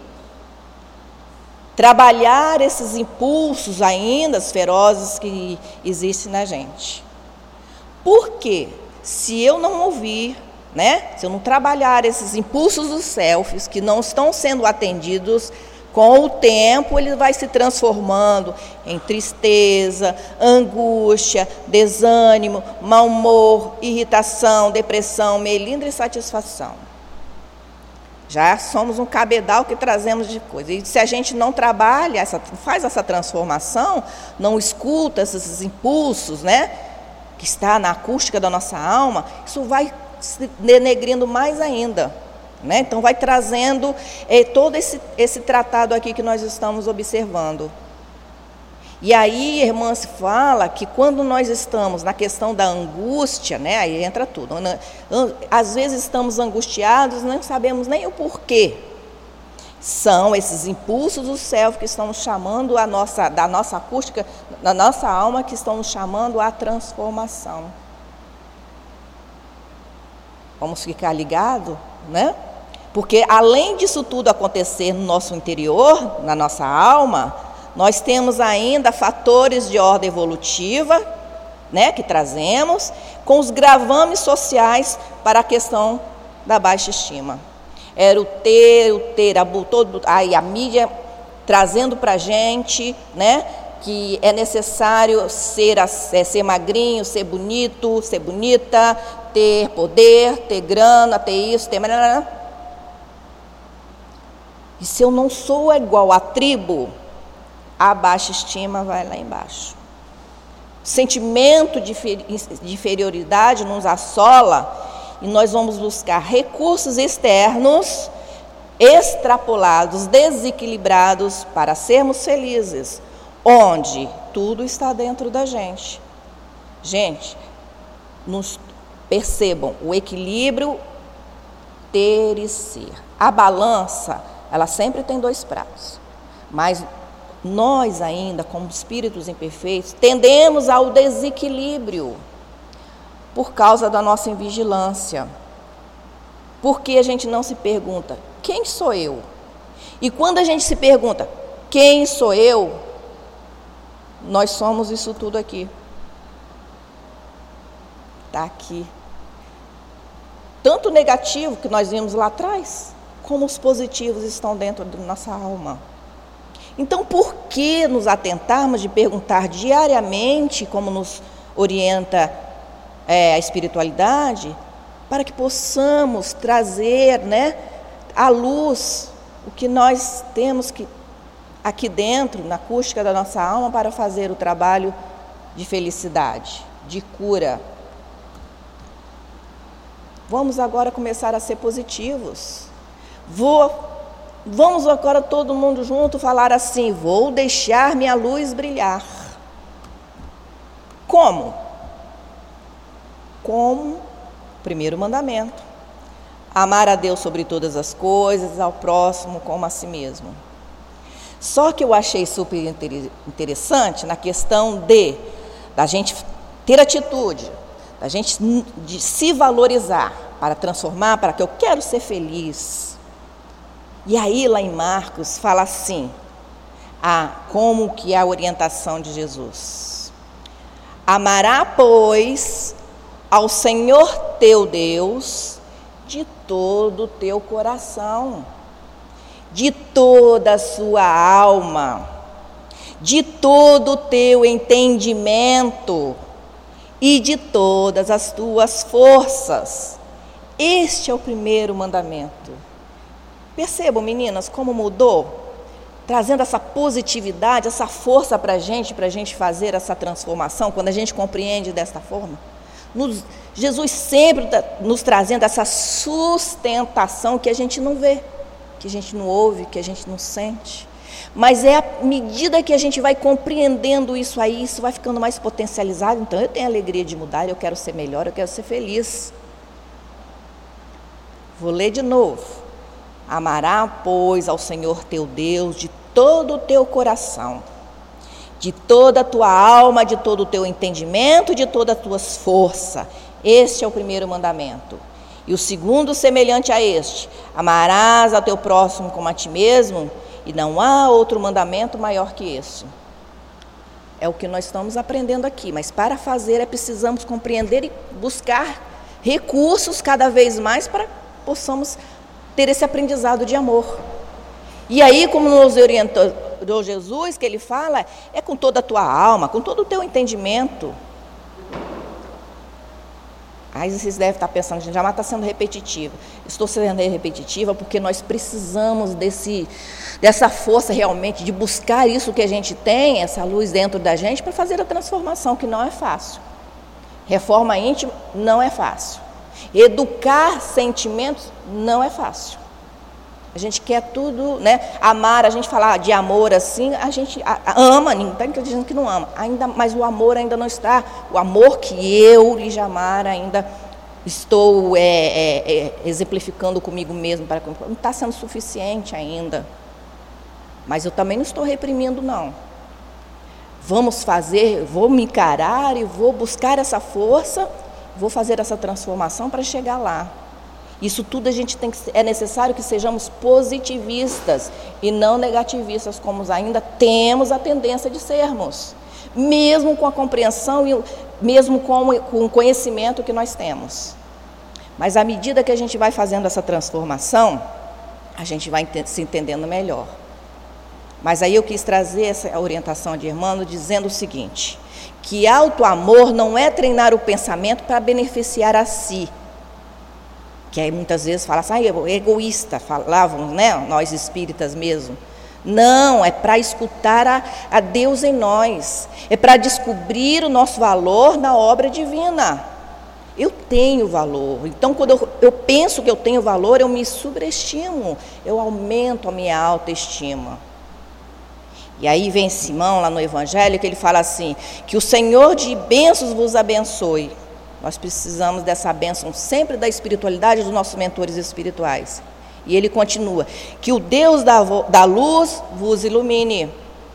trabalhar esses impulsos ainda ferozes que existem na gente. Porque se eu não ouvir, né? Se eu não trabalhar esses impulsos dos selfies que não estão sendo atendidos, com o tempo ele vai se transformando em tristeza, angústia, desânimo, mau humor, irritação, depressão, melindre e insatisfação. Já somos um cabedal que trazemos de coisa. E se a gente não trabalha, essa, faz essa transformação, não escuta esses impulsos, né, que está na acústica da nossa alma, isso vai se denegrindo mais ainda. Né? Então, vai trazendo eh, todo esse, esse tratado aqui que nós estamos observando. E aí, irmã, se fala que quando nós estamos na questão da angústia, né, aí entra tudo. Né? Às vezes estamos angustiados, não sabemos nem o porquê. São esses impulsos do self que estão nos chamando a nossa, da nossa acústica, da nossa alma, que estão nos chamando à transformação. Vamos ficar ligados, né? Porque além disso tudo acontecer no nosso interior, na nossa alma, nós temos ainda fatores de ordem evolutiva, né, que trazemos, com os gravames sociais para a questão da baixa estima. Era o ter, o ter, a, todo, aí a mídia trazendo para a gente, né, que é necessário ser, é, ser magrinho, ser bonito, ser bonita, ter poder, ter grana, ter isso, ter... E se eu não sou igual à tribo, a baixa estima vai lá embaixo. O sentimento de inferioridade nos assola e nós vamos buscar recursos externos, extrapolados, desequilibrados, para sermos felizes, onde tudo está dentro da gente. Gente, nos percebam o equilíbrio ter e ser. A balança, ela sempre tem dois pratos, mas nós ainda, como espíritos imperfeitos, tendemos ao desequilíbrio por causa da nossa invigilância. Porque a gente não se pergunta, quem sou eu? E quando a gente se pergunta, quem sou eu? Nós somos isso tudo aqui. Está aqui. Tanto o negativo que nós vimos lá atrás, como os positivos estão dentro da nossa alma. Então, por que nos atentarmos de perguntar diariamente, como nos orienta é, a espiritualidade, para que possamos trazer, né, à luz o que nós temos que, aqui dentro, na acústica da nossa alma, para fazer o trabalho de felicidade, de cura. Vamos agora começar a ser positivos. Vou, vamos agora todo mundo junto falar assim: vou deixar minha luz brilhar. Como? Como primeiro mandamento: amar a Deus sobre todas as coisas, ao próximo como a si mesmo. Só que eu achei super interessante na questão de da gente ter atitude, da gente de se valorizar para transformar, para que eu quero ser feliz. E aí lá em Marcos fala assim, ah, como que é a orientação de Jesus: amará, pois, ao Senhor teu Deus de todo o teu coração, de toda a sua alma, de todo o teu entendimento e de todas as tuas forças. Este é o primeiro mandamento. Percebam, meninas, como mudou? Trazendo essa positividade, essa força para a gente, para a gente fazer essa transformação, quando a gente compreende desta forma. Nos, Jesus sempre tá nos trazendo essa sustentação que a gente não vê, que a gente não ouve, que a gente não sente. Mas é à medida que a gente vai compreendendo isso aí, isso vai ficando mais potencializado. Então eu tenho a alegria de mudar, eu quero ser melhor, eu quero ser feliz. Vou ler de novo. Amará, pois, ao Senhor teu Deus de todo o teu coração, de toda a tua alma, de todo o teu entendimento, de todas as tuas forças. Este é o primeiro mandamento. E o segundo, semelhante a este: amarás ao teu próximo como a ti mesmo, e não há outro mandamento maior que esse. É o que nós estamos aprendendo aqui, mas para fazer é precisamos compreender e buscar recursos cada vez mais para possamos ter esse aprendizado de amor. E aí, como nos orientou Jesus, que ele fala, é com toda a tua alma, com todo o teu entendimento. Aí vocês devem estar pensando, gente, já está sendo repetitiva. Estou sendo repetitiva porque nós precisamos desse, dessa força realmente, de buscar isso que a gente tem, essa luz dentro da gente, para fazer a transformação, que não é fácil. Reforma íntima não é fácil. Educar sentimentos não é fácil. A gente quer tudo, né? Amar, a gente falar de amor assim, a gente ama, ninguém está dizendo que não ama, ainda, mas o amor ainda não está. O amor que eu, Lijamara, ainda estou é, é, é, exemplificando comigo mesmo, para, não está sendo suficiente ainda. Mas eu também não estou reprimindo, não. Vamos fazer, vou me encarar e vou buscar essa força, vou fazer essa transformação para chegar lá. Isso tudo a gente tem que, é necessário que sejamos positivistas e não negativistas, como ainda temos a tendência de sermos, mesmo com a compreensão e mesmo com, com o conhecimento que nós temos. Mas à medida que a gente vai fazendo essa transformação, a gente vai se entendendo melhor. Mas aí eu quis trazer essa orientação de Irmão dizendo o seguinte, que auto-amor não é treinar o pensamento para beneficiar a si, que aí muitas vezes fala assim, ah, egoísta, falavam, né, nós espíritas mesmo. Não, é para escutar a, a Deus em nós, é para descobrir o nosso valor na obra divina. Eu tenho valor, então quando eu, eu penso que eu tenho valor, eu me subestimo, eu aumento a minha autoestima. E aí vem Simão lá no Evangelho, que ele fala assim, que o Senhor de bênçãos vos abençoe. Nós precisamos dessa bênção sempre da espiritualidade dos nossos mentores espirituais. E ele continua, que o Deus da, da luz vos ilumine,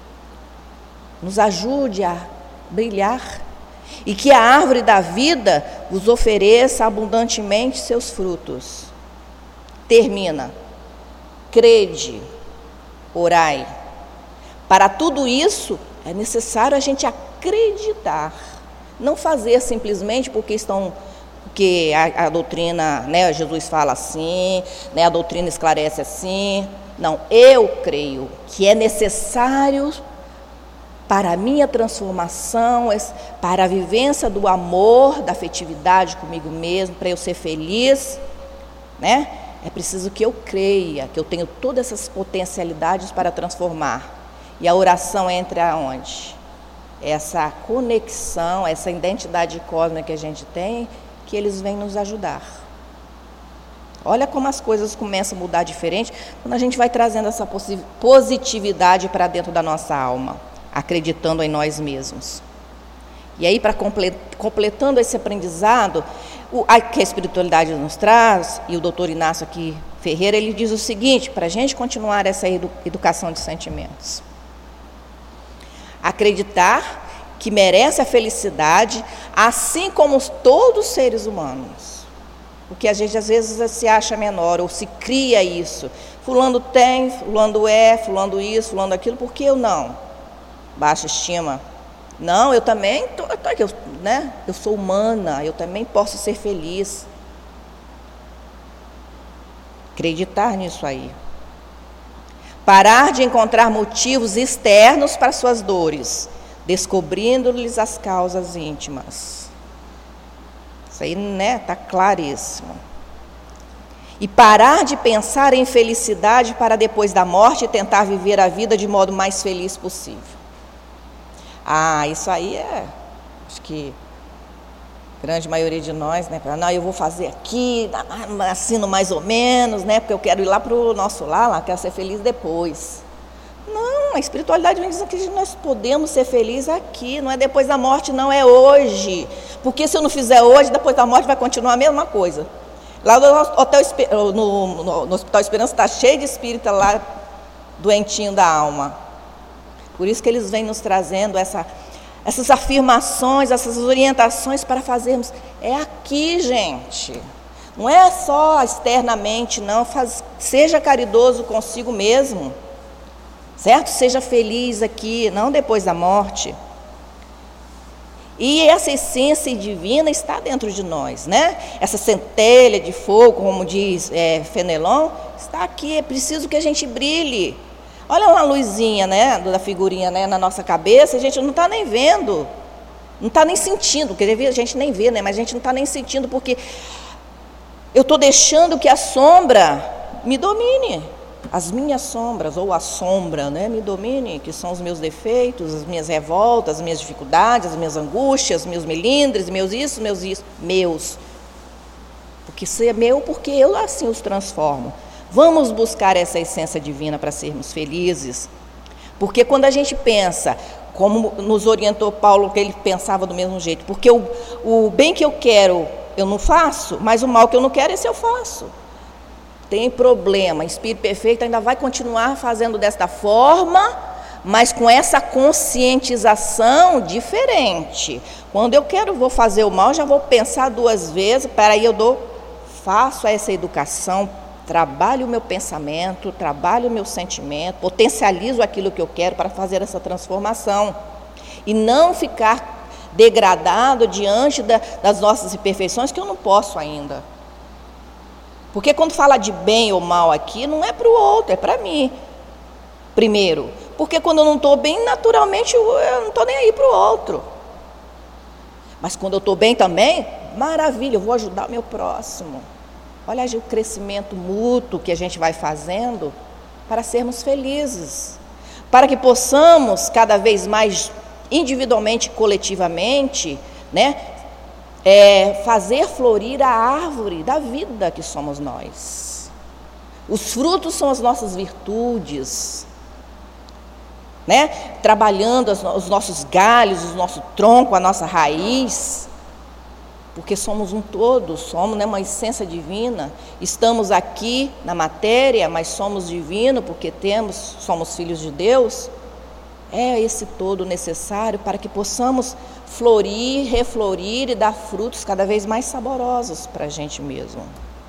nos ajude a brilhar, e que a árvore da vida vos ofereça abundantemente seus frutos. Termina, crede, orai. Para tudo isso, é necessário a gente acreditar. Não fazer simplesmente porque estão, porque a, a doutrina, né, Jesus fala assim, né, a doutrina esclarece assim. Não, eu creio que é necessário para a minha transformação, para a vivência do amor, da afetividade comigo mesmo, para eu ser feliz, né? É preciso que eu creia, que eu tenho todas essas potencialidades para transformar. E a oração entra aonde? Essa conexão, essa identidade cósmica que a gente tem, que eles vêm nos ajudar. Olha como as coisas começam a mudar diferente quando a gente vai trazendo essa positividade para dentro da nossa alma, acreditando em nós mesmos. E aí, para completando esse aprendizado, o que a espiritualidade nos traz, e o doutor Inácio aqui Ferreira, ele diz o seguinte, para a gente continuar essa edu- educação de sentimentos. Acreditar que merece a felicidade, assim como todos os seres humanos. Porque a gente às vezes se acha menor, ou se cria isso. Fulano tem, fulano é, fulano isso, fulano aquilo, por que eu não? Baixa estima. Não, eu também, tô, tô, eu, né? eu sou humana, eu também posso ser feliz. Acreditar nisso aí. Parar de encontrar motivos externos para suas dores, descobrindo-lhes as causas íntimas. Isso aí, né, está claríssimo. E parar de pensar em felicidade para depois da morte tentar viver a vida de modo mais feliz possível. Ah, isso aí é, acho que a grande maioria de nós, né? Não, eu vou fazer aqui, assino mais ou menos, né? Porque eu quero ir lá para o nosso lar, lá, quero ser feliz depois. Não, a espiritualidade vem dizendo que nós podemos ser felizes aqui, não é depois da morte, não, é hoje. Porque se eu não fizer hoje, depois da morte vai continuar a mesma coisa. Lá no, hotel, no, no, no Hospital Esperança está cheio de espírita lá, doentinho da alma. Por isso que eles vêm nos trazendo essa, essas afirmações, essas orientações para fazermos. É aqui, gente. Não é só externamente, não. Faz, seja caridoso consigo mesmo. Certo? Seja feliz aqui, não depois da morte. E essa essência divina está dentro de nós, né? Essa centelha de fogo, como diz é, Fenelon, está aqui. É preciso que a gente brilhe. Olha uma luzinha, né, da figurinha, né, na nossa cabeça, a gente não está nem vendo, não está nem sentindo, porque a gente nem vê, né, mas a gente não está nem sentindo, porque eu estou deixando que a sombra me domine, as minhas sombras, ou a sombra, né, me domine, que são os meus defeitos, as minhas revoltas, as minhas dificuldades, as minhas angústias, meus melindres, meus isso, meus isso, meus. Porque se é meu, porque eu assim os transformo. Vamos buscar essa essência divina para sermos felizes. Porque quando a gente pensa, como nos orientou Paulo, que ele pensava do mesmo jeito, porque o, o bem que eu quero eu não faço, mas o mal que eu não quero, esse eu faço. Tem problema, Espírito Perfeito ainda vai continuar fazendo desta forma, mas com essa conscientização diferente. Quando eu quero, vou fazer o mal, já vou pensar duas vezes, para aí eu dou, faço essa educação, trabalho o meu pensamento, trabalho o meu sentimento, potencializo aquilo que eu quero para fazer essa transformação. E não ficar degradado diante da, das nossas imperfeições, que eu não posso ainda. Porque quando fala de bem ou mal aqui, não é para o outro, é para mim. Primeiro, porque quando eu não estou bem, naturalmente eu não estou nem aí para o outro. Mas quando eu estou bem também, maravilha, eu vou ajudar o meu próximo. Olha o crescimento mútuo que a gente vai fazendo para sermos felizes. Para que possamos, cada vez mais individualmente e coletivamente, né, é, fazer florir a árvore da vida que somos nós. Os frutos são as nossas virtudes, né? Trabalhando as, os nossos galhos, o nosso tronco, a nossa raiz. Porque somos um todo, somos, né, uma essência divina. Estamos aqui na matéria, mas somos divino porque temos, somos filhos de Deus. É esse todo necessário para que possamos florir, reflorir e dar frutos cada vez mais saborosos para a gente mesmo.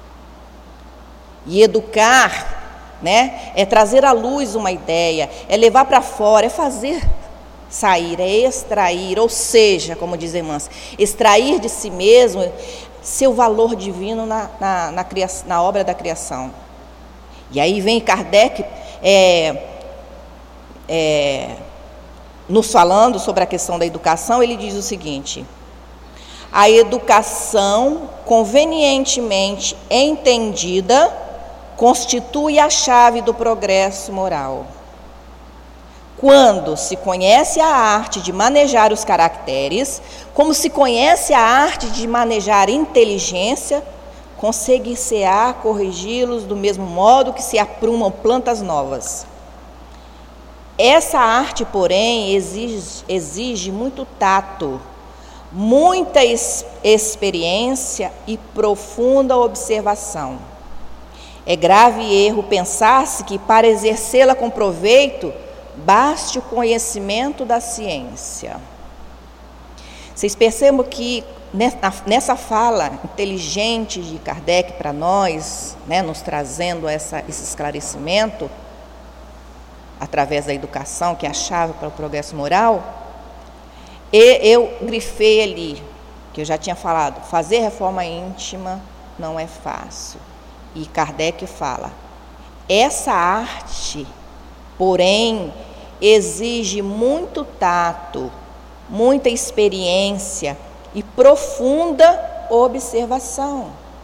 E educar, né, é trazer à luz uma ideia, é levar para fora, é fazer sair, é extrair, ou seja, como diz a irmã, extrair de si mesmo seu valor divino na, na, na, criação, na obra da criação. E aí vem Kardec é, é, nos falando sobre a questão da educação, ele diz o seguinte: a educação convenientemente entendida constitui a chave do progresso moral. Quando se conhece a arte de manejar os caracteres, como se conhece a arte de manejar a inteligência, conseguir-se-á corrigi-los do mesmo modo que se aprumam plantas novas. Essa arte, porém, exige, exige muito tato, muita es, experiência e profunda observação. É grave erro pensar-se que, para exercê-la com proveito, baste o conhecimento da ciência. Vocês percebam que nessa fala inteligente de Kardec para nós, né, nos trazendo essa, esse esclarecimento, através da educação, que é a chave para o progresso moral, e eu grifei ali, que eu já tinha falado, fazer reforma íntima não é fácil. E Kardec fala, essa arte, porém, exige muito tato, muita experiência e profunda observação.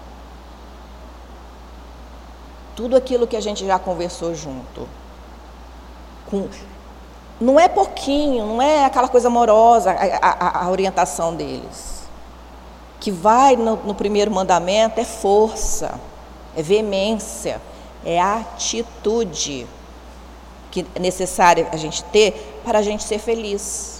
Tudo aquilo que a gente já conversou junto. Com, não é pouquinho, não é aquela coisa amorosa, a, a, a orientação deles. Que vai no, no primeiro mandamento é força, é veemência, é atitude que é necessária a gente ter para a gente ser feliz.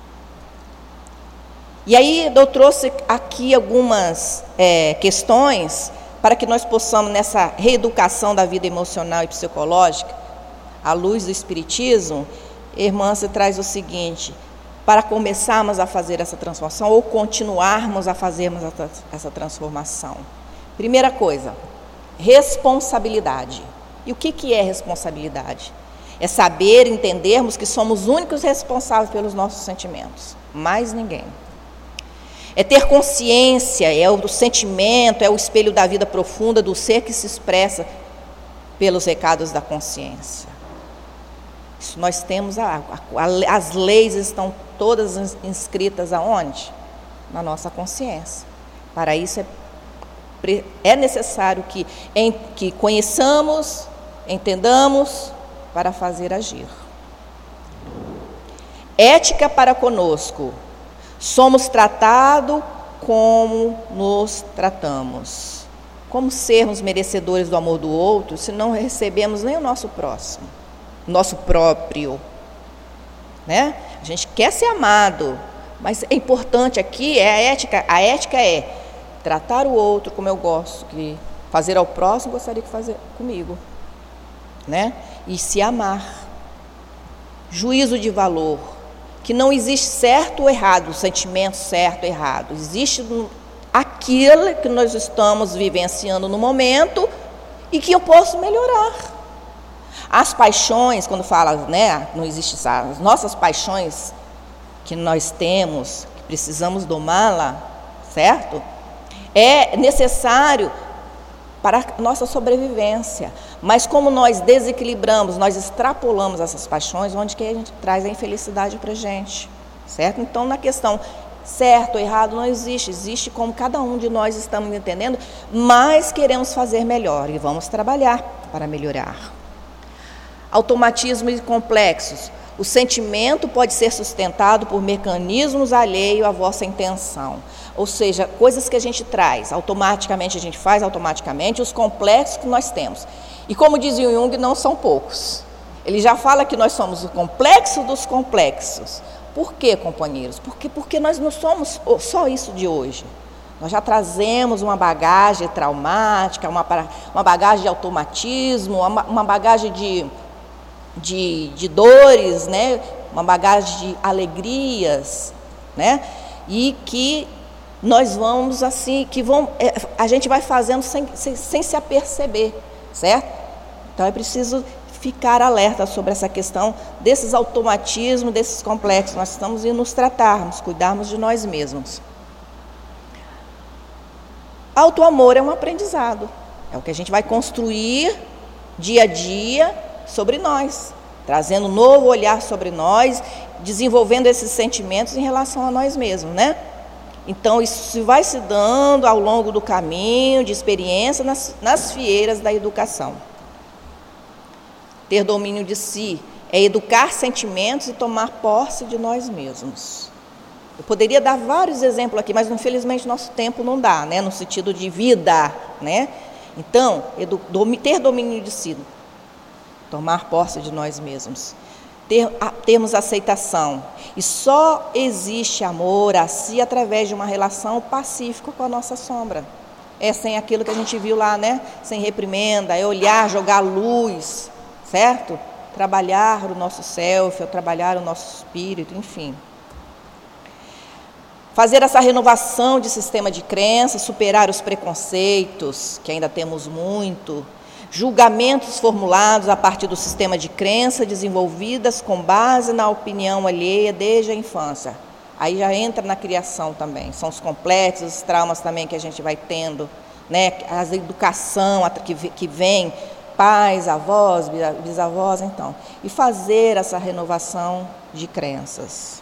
E aí eu trouxe aqui algumas é, questões para que nós possamos, nessa reeducação da vida emocional e psicológica, à luz do Espiritismo, irmã, você traz o seguinte: para começarmos a fazer essa transformação ou continuarmos a fazermos essa transformação. Primeira coisa, responsabilidade. E o que, que é responsabilidade? É saber, entendermos que somos os únicos responsáveis pelos nossos sentimentos, mais ninguém. É ter consciência, é o sentimento, é o espelho da vida profunda do ser que se expressa pelos recados da consciência. Isso nós temos, a, a, as leis estão todas inscritas aonde? Na nossa consciência. Para isso é, é necessário que, em, que conheçamos, entendamos, para fazer agir. Ética para conosco. Somos tratados como nos tratamos. Como sermos merecedores do amor do outro se não recebemos nem o nosso próximo, o nosso próprio, né? A gente quer ser amado, mas é importante aqui é a ética. A ética é tratar o outro como eu gosto de fazer ao próximo, gostaria de fazer comigo, né? E se amar. Juízo de valor, que não existe certo ou errado, sentimento certo ou errado. Existe aquilo que nós estamos vivenciando no momento e que eu posso melhorar. As paixões, quando fala, né, não existe as nossas paixões que nós temos, que precisamos domá-la, certo? É necessário para a nossa sobrevivência. Mas como nós desequilibramos, nós extrapolamos essas paixões, onde que a gente traz a infelicidade para a gente, certo? Então, na questão certo ou errado não existe, existe como cada um de nós estamos entendendo, mas queremos fazer melhor e vamos trabalhar para melhorar. Automatismos complexos. O sentimento pode ser sustentado por mecanismos alheios à vossa intenção. Ou seja, coisas que a gente traz, automaticamente a gente faz, automaticamente, os complexos que nós temos. E como dizia o Jung, não são poucos. Ele já fala que nós somos o complexo dos complexos. Por quê, companheiros? Porque, porque nós não somos só isso de hoje. Nós já trazemos uma bagagem traumática, uma, uma bagagem de automatismo, uma, uma bagagem de, de, de dores, né? Uma bagagem de alegrias, né? E que nós vamos assim, que vão, a gente vai fazendo sem, sem, sem se aperceber, certo? Então é preciso ficar alerta sobre essa questão desses automatismos, desses complexos. Nós estamos indo nos tratarmos, cuidarmos de nós mesmos. Auto-amor é um aprendizado, é o que a gente vai construir dia a dia sobre nós. trazendo um novo olhar sobre nós, desenvolvendo esses sentimentos em relação a nós mesmos, né? Então, isso vai se dando ao longo do caminho de experiência nas, nas fieiras da educação. Ter domínio de si é educar sentimentos e tomar posse de nós mesmos. Eu poderia dar vários exemplos aqui, mas infelizmente nosso tempo não dá, né? No sentido de vida, né? Então, edu, dom, ter domínio de si, tomar posse de nós mesmos, ter, a, termos aceitação. E só existe amor a si através de uma relação pacífica com a nossa sombra. É sem aquilo que a gente viu lá, né? Sem reprimenda, é olhar, jogar luz, certo? Trabalhar o nosso self, trabalhar o nosso espírito, enfim. Fazer essa renovação de sistema de crença, superar os preconceitos, que ainda temos muito, julgamentos formulados a partir do sistema de crença desenvolvidas com base na opinião alheia desde a infância. Aí já entra na criação também, são os complexos, os traumas também que a gente vai tendo, né? A educação que, que vem, pais, avós, bisavós, então. E fazer essa renovação de crenças.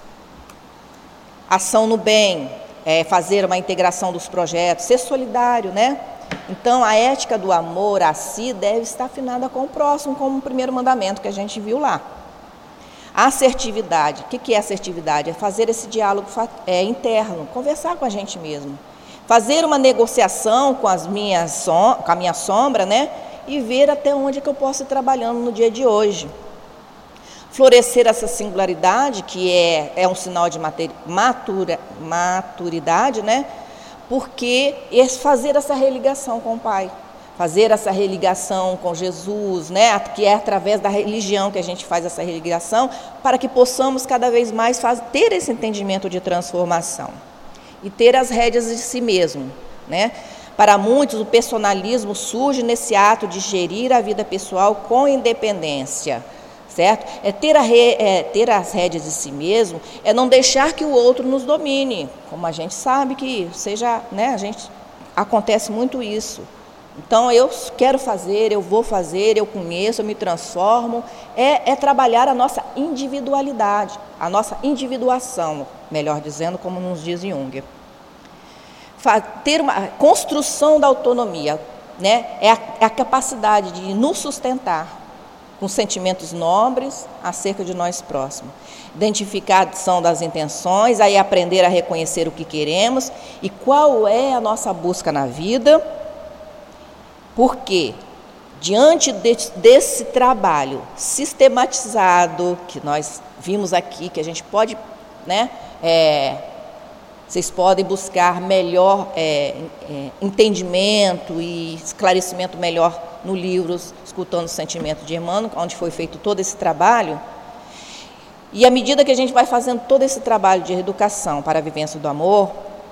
Ação no bem, é fazer uma integração dos projetos, ser solidário, né? Então, a ética do amor a si deve estar afinada com o próximo, como o primeiro mandamento que a gente viu lá. A assertividade, o que é assertividade? É fazer esse diálogo é, interno, conversar com a gente mesmo. Fazer uma negociação com, as minhas, com a minha sombra, né? E ver até onde é que eu posso ir trabalhando no dia de hoje. Florescer essa singularidade, que é, é um sinal de matura, maturidade, né? Porque é fazer essa religação com o Pai, fazer essa religação com Jesus, né? Que é através da religião que a gente faz essa religação, para que possamos cada vez mais faz, ter esse entendimento de transformação e ter as rédeas de si mesmo, né? Para muitos, o personalismo surge nesse ato de gerir a vida pessoal com independência, certo? É ter, a re, é ter as rédeas de si mesmo, é não deixar que o outro nos domine, como a gente sabe que seja, né, a gente, acontece muito isso. Então, eu quero fazer, eu vou fazer, eu conheço, eu me transformo, é, é trabalhar a nossa individualidade, a nossa individuação, melhor dizendo, como nos diz Jung. Ter uma construção da autonomia, né? é, a, é a capacidade de nos sustentar com sentimentos nobres acerca de nós próximos. Identificação das intenções, aí aprender a reconhecer o que queremos e qual é a nossa busca na vida, porque diante de, desse trabalho sistematizado que nós vimos aqui, que a gente pode, né, é, vocês podem buscar melhor é, é, entendimento e esclarecimento melhor no livro Escutando o Sentimento de Emmanuel, onde foi feito todo esse trabalho. E à medida que a gente vai fazendo todo esse trabalho de educação para a vivência do amor,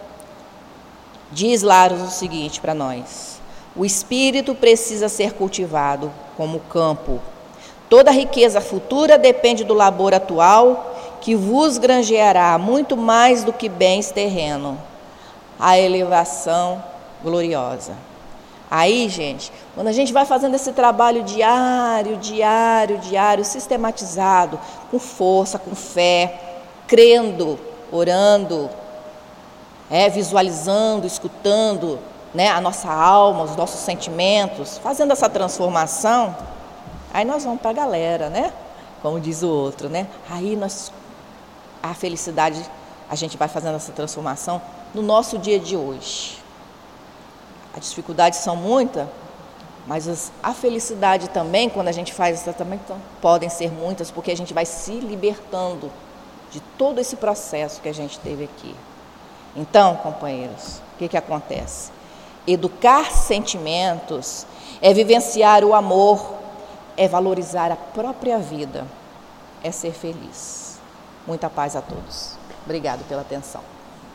diz Laros o seguinte para nós: o espírito precisa ser cultivado como campo. Toda riqueza futura depende do labor atual, que vos granjeará muito mais do que bens terreno, a elevação gloriosa. Aí, gente, quando a gente vai fazendo esse trabalho diário, diário, diário, sistematizado, com força, com fé, crendo, orando, é, visualizando, escutando, né, a nossa alma, os nossos sentimentos, fazendo essa transformação, aí nós vamos para a galera, né? Como diz o outro, né? Aí nós, a felicidade, a gente vai fazendo essa transformação no nosso dia de hoje. As dificuldades são muitas, mas as, a felicidade também, quando a gente faz isso, também então, podem ser muitas, porque a gente vai se libertando de todo esse processo que a gente teve aqui. Então, companheiros, o que que acontece? Educar sentimentos é vivenciar o amor, é valorizar a própria vida, é ser feliz. Muita paz a todos. Obrigado pela atenção.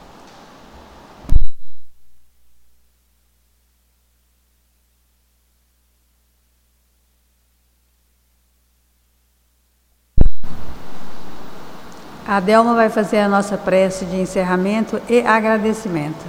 A Delma vai fazer a nossa prece de encerramento e agradecimento.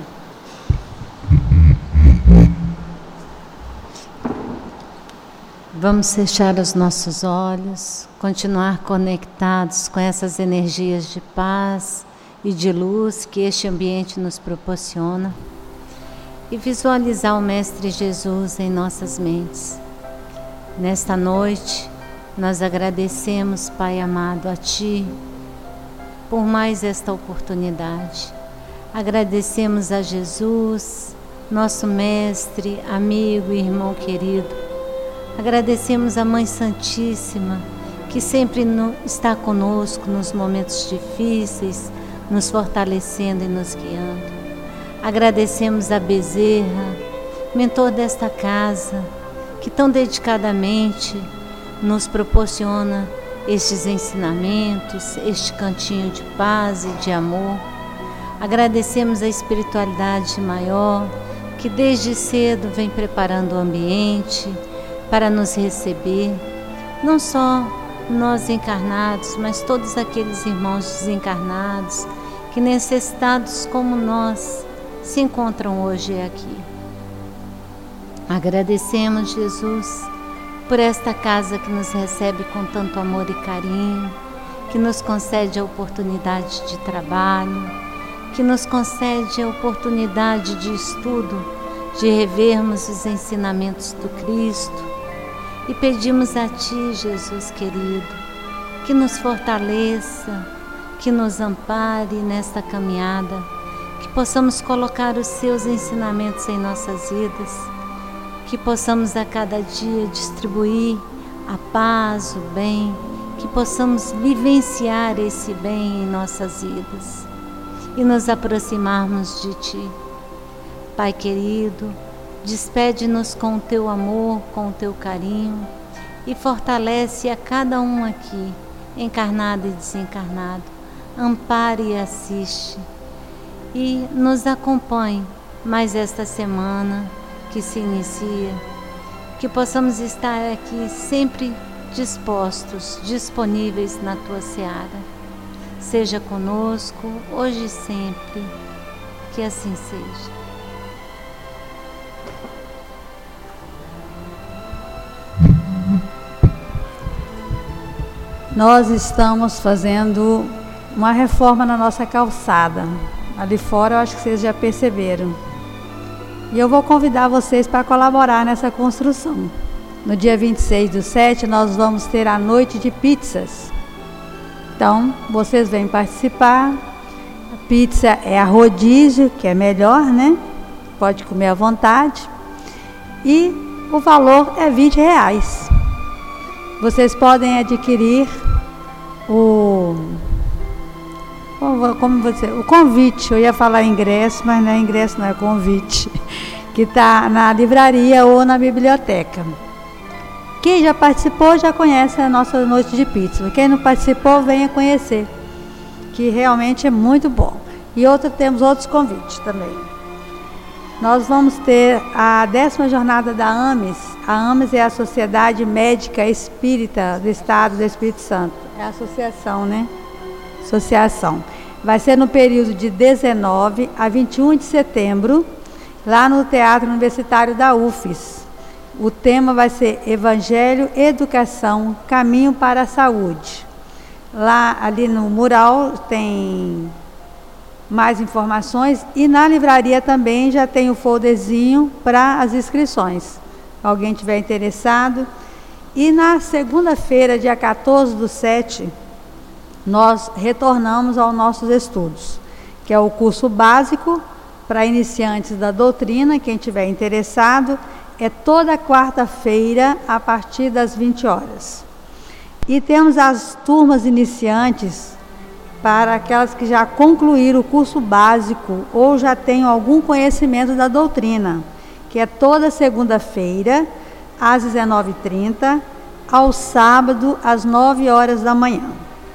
Vamos fechar os nossos olhos, continuar conectados com essas energias de paz e de luz que este ambiente nos proporciona e visualizar o Mestre Jesus em nossas mentes. Nesta noite, nós agradecemos, Pai amado, a Ti por mais esta oportunidade. Agradecemos a Jesus, nosso Mestre, amigo e irmão querido. Agradecemos a Mãe Santíssima, que sempre no, está conosco nos momentos difíceis, nos fortalecendo e nos guiando. Agradecemos a Bezerra, mentor desta casa, que tão dedicadamente nos proporciona estes ensinamentos, este cantinho de paz e de amor. Agradecemos a espiritualidade maior, que desde cedo vem preparando o ambiente para nos receber, não só nós encarnados, mas todos aqueles irmãos desencarnados que, necessitados como nós, se encontram hoje aqui. Agradecemos, Jesus, por esta casa que nos recebe com tanto amor e carinho, que nos concede a oportunidade de trabalho, que nos concede a oportunidade de estudo, de revermos os ensinamentos do Cristo. E pedimos a Ti, Jesus querido, que nos fortaleça, que nos ampare nesta caminhada, que possamos colocar os Seus ensinamentos em nossas vidas, que possamos a cada dia distribuir a paz, o bem, que possamos vivenciar esse bem em nossas vidas e nos aproximarmos de Ti. Pai querido, despede-nos com o Teu amor, com o Teu carinho e fortalece a cada um aqui, encarnado e desencarnado. Ampare e assiste e nos acompanhe mais esta semana que se inicia, que possamos estar aqui sempre dispostos, disponíveis na Tua seara. Seja conosco, hoje e sempre, que assim seja. Nós estamos fazendo uma reforma na nossa calçada. Ali fora eu acho que vocês já perceberam. E eu vou convidar vocês para colaborar nessa construção. No dia vinte e seis do sete nós vamos ter a noite de pizzas. Então, vocês vêm participar. A pizza é a rodízio, que é melhor, né? Pode comer à vontade. E o valor é vinte reais. Vocês podem adquirir o, como você, o convite, eu ia falar ingresso, mas não é ingresso, não é convite, que está na livraria ou na biblioteca. Quem já participou já conhece a nossa noite de pizza. Quem não participou, venha conhecer, que realmente é muito bom. E outro, temos outros convites também. Nós vamos ter a décima jornada da AMES. A AMES é a Sociedade Médica Espírita do Estado do Espírito Santo. É a associação, né? Associação. Vai ser no período de dezenove a vinte e um de setembro, lá no Teatro Universitário da U F E S. O tema vai ser Evangelho, Educação, Caminho para a Saúde. Lá, ali no mural, tem mais informações e na livraria também já tem o folderzinho para as inscrições. Alguém tiver interessado. E na segunda-feira, dia quatorze do sete, nós retornamos aos nossos estudos, que é o curso básico para iniciantes da doutrina. Quem tiver interessado, é toda quarta-feira a partir das vinte horas. E temos as turmas iniciantes para aquelas que já concluíram o curso básico ou já tenham algum conhecimento da doutrina, que é toda segunda-feira, às dezenove e trinta, ao sábado, às nove horas da manhã.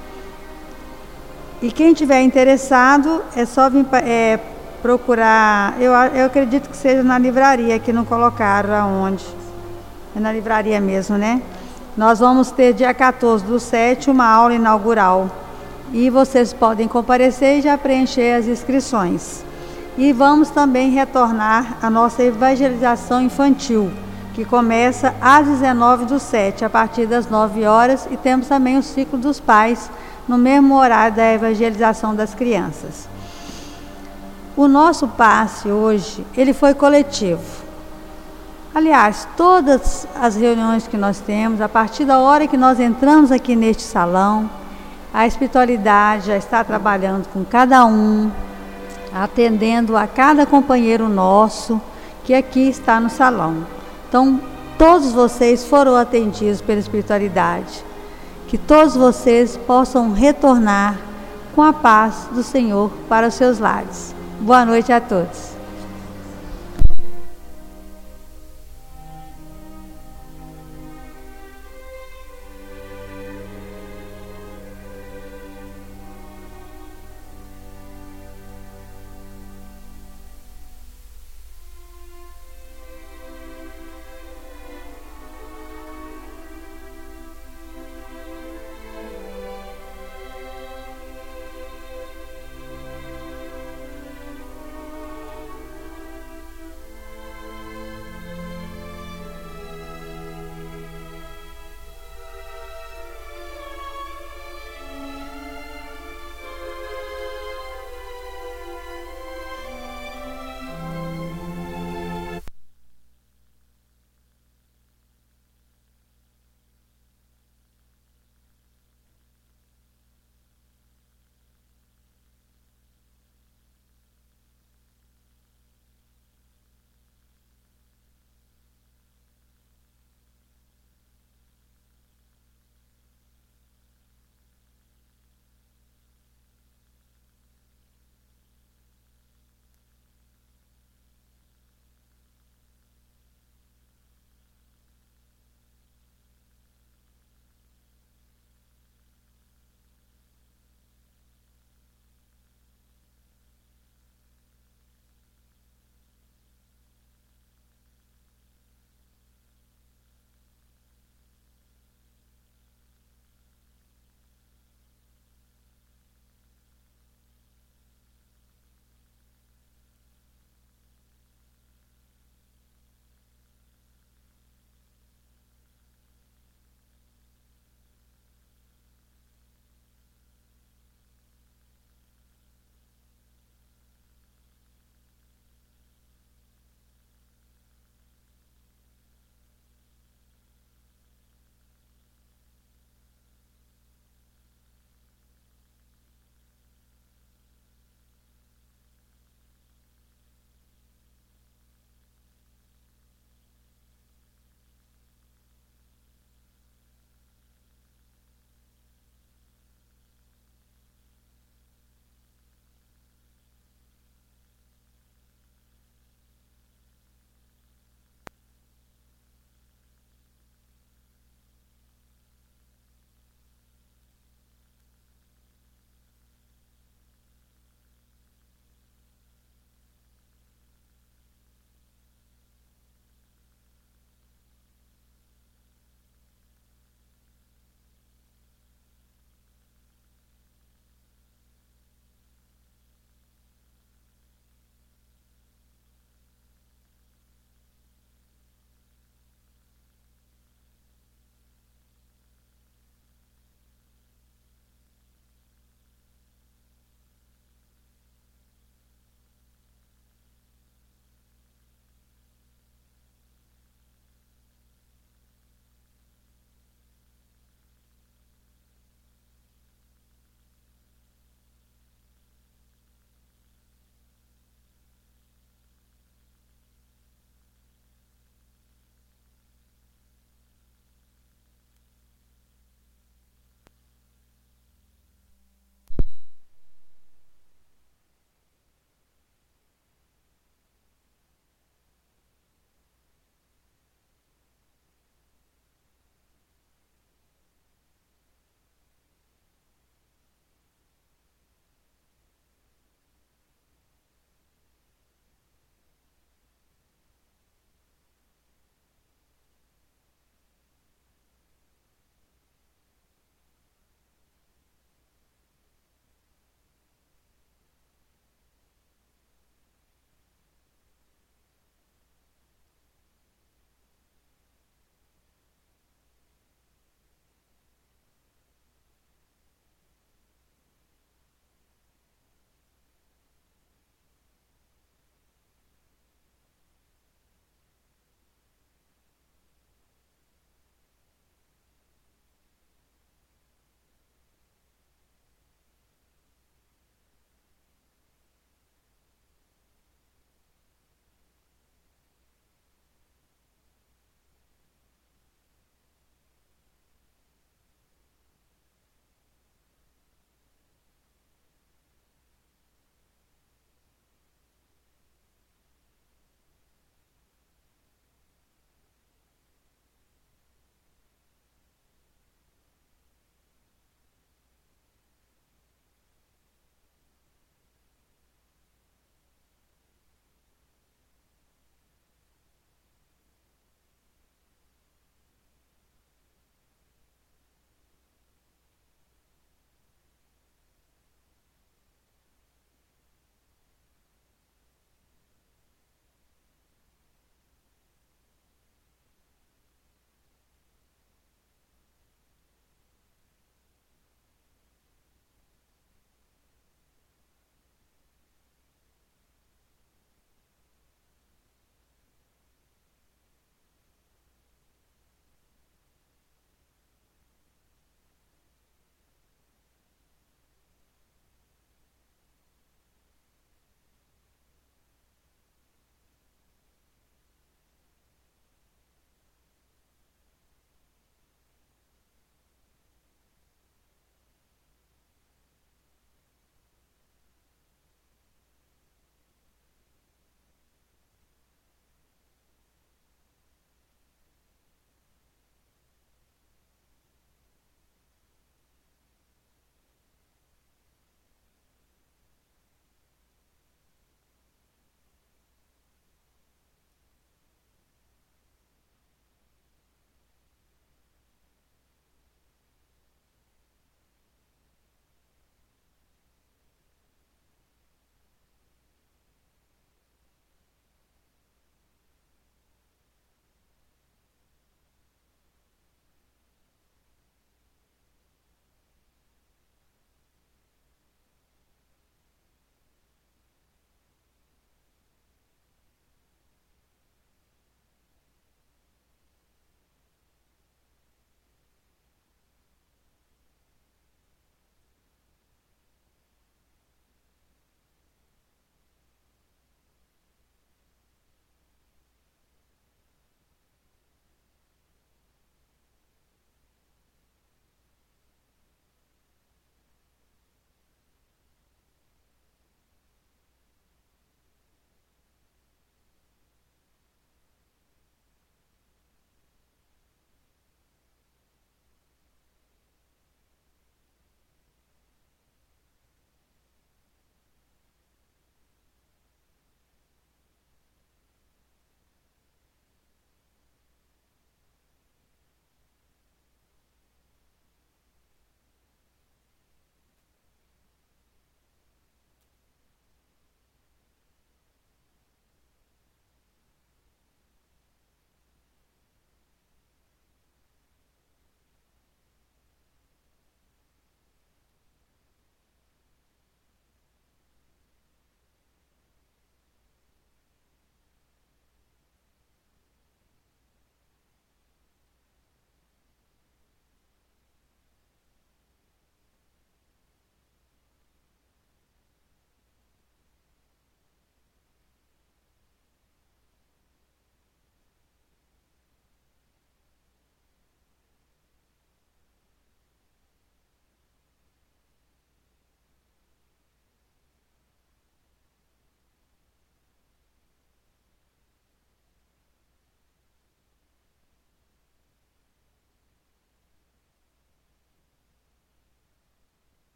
E quem tiver interessado, é só vir é, procurar, eu, eu acredito que seja na livraria, que não colocaram aonde. É na livraria mesmo, né? Nós vamos ter dia quatorze do sete uma aula inaugural. E vocês podem comparecer e já preencher as inscrições. E vamos também retornar à nossa evangelização infantil, que começa às dezenove do sete, a partir das nove horas, e temos também o ciclo dos pais, no mesmo horário da evangelização das crianças. O nosso passe hoje, ele foi coletivo. Aliás, todas as reuniões que nós temos, a partir da hora que nós entramos aqui neste salão, a espiritualidade já está trabalhando com cada um, atendendo a cada companheiro nosso que aqui está no salão. Então, todos vocês foram atendidos pela espiritualidade. Que todos vocês possam retornar com a paz do Senhor para os seus lares. Boa noite a todos.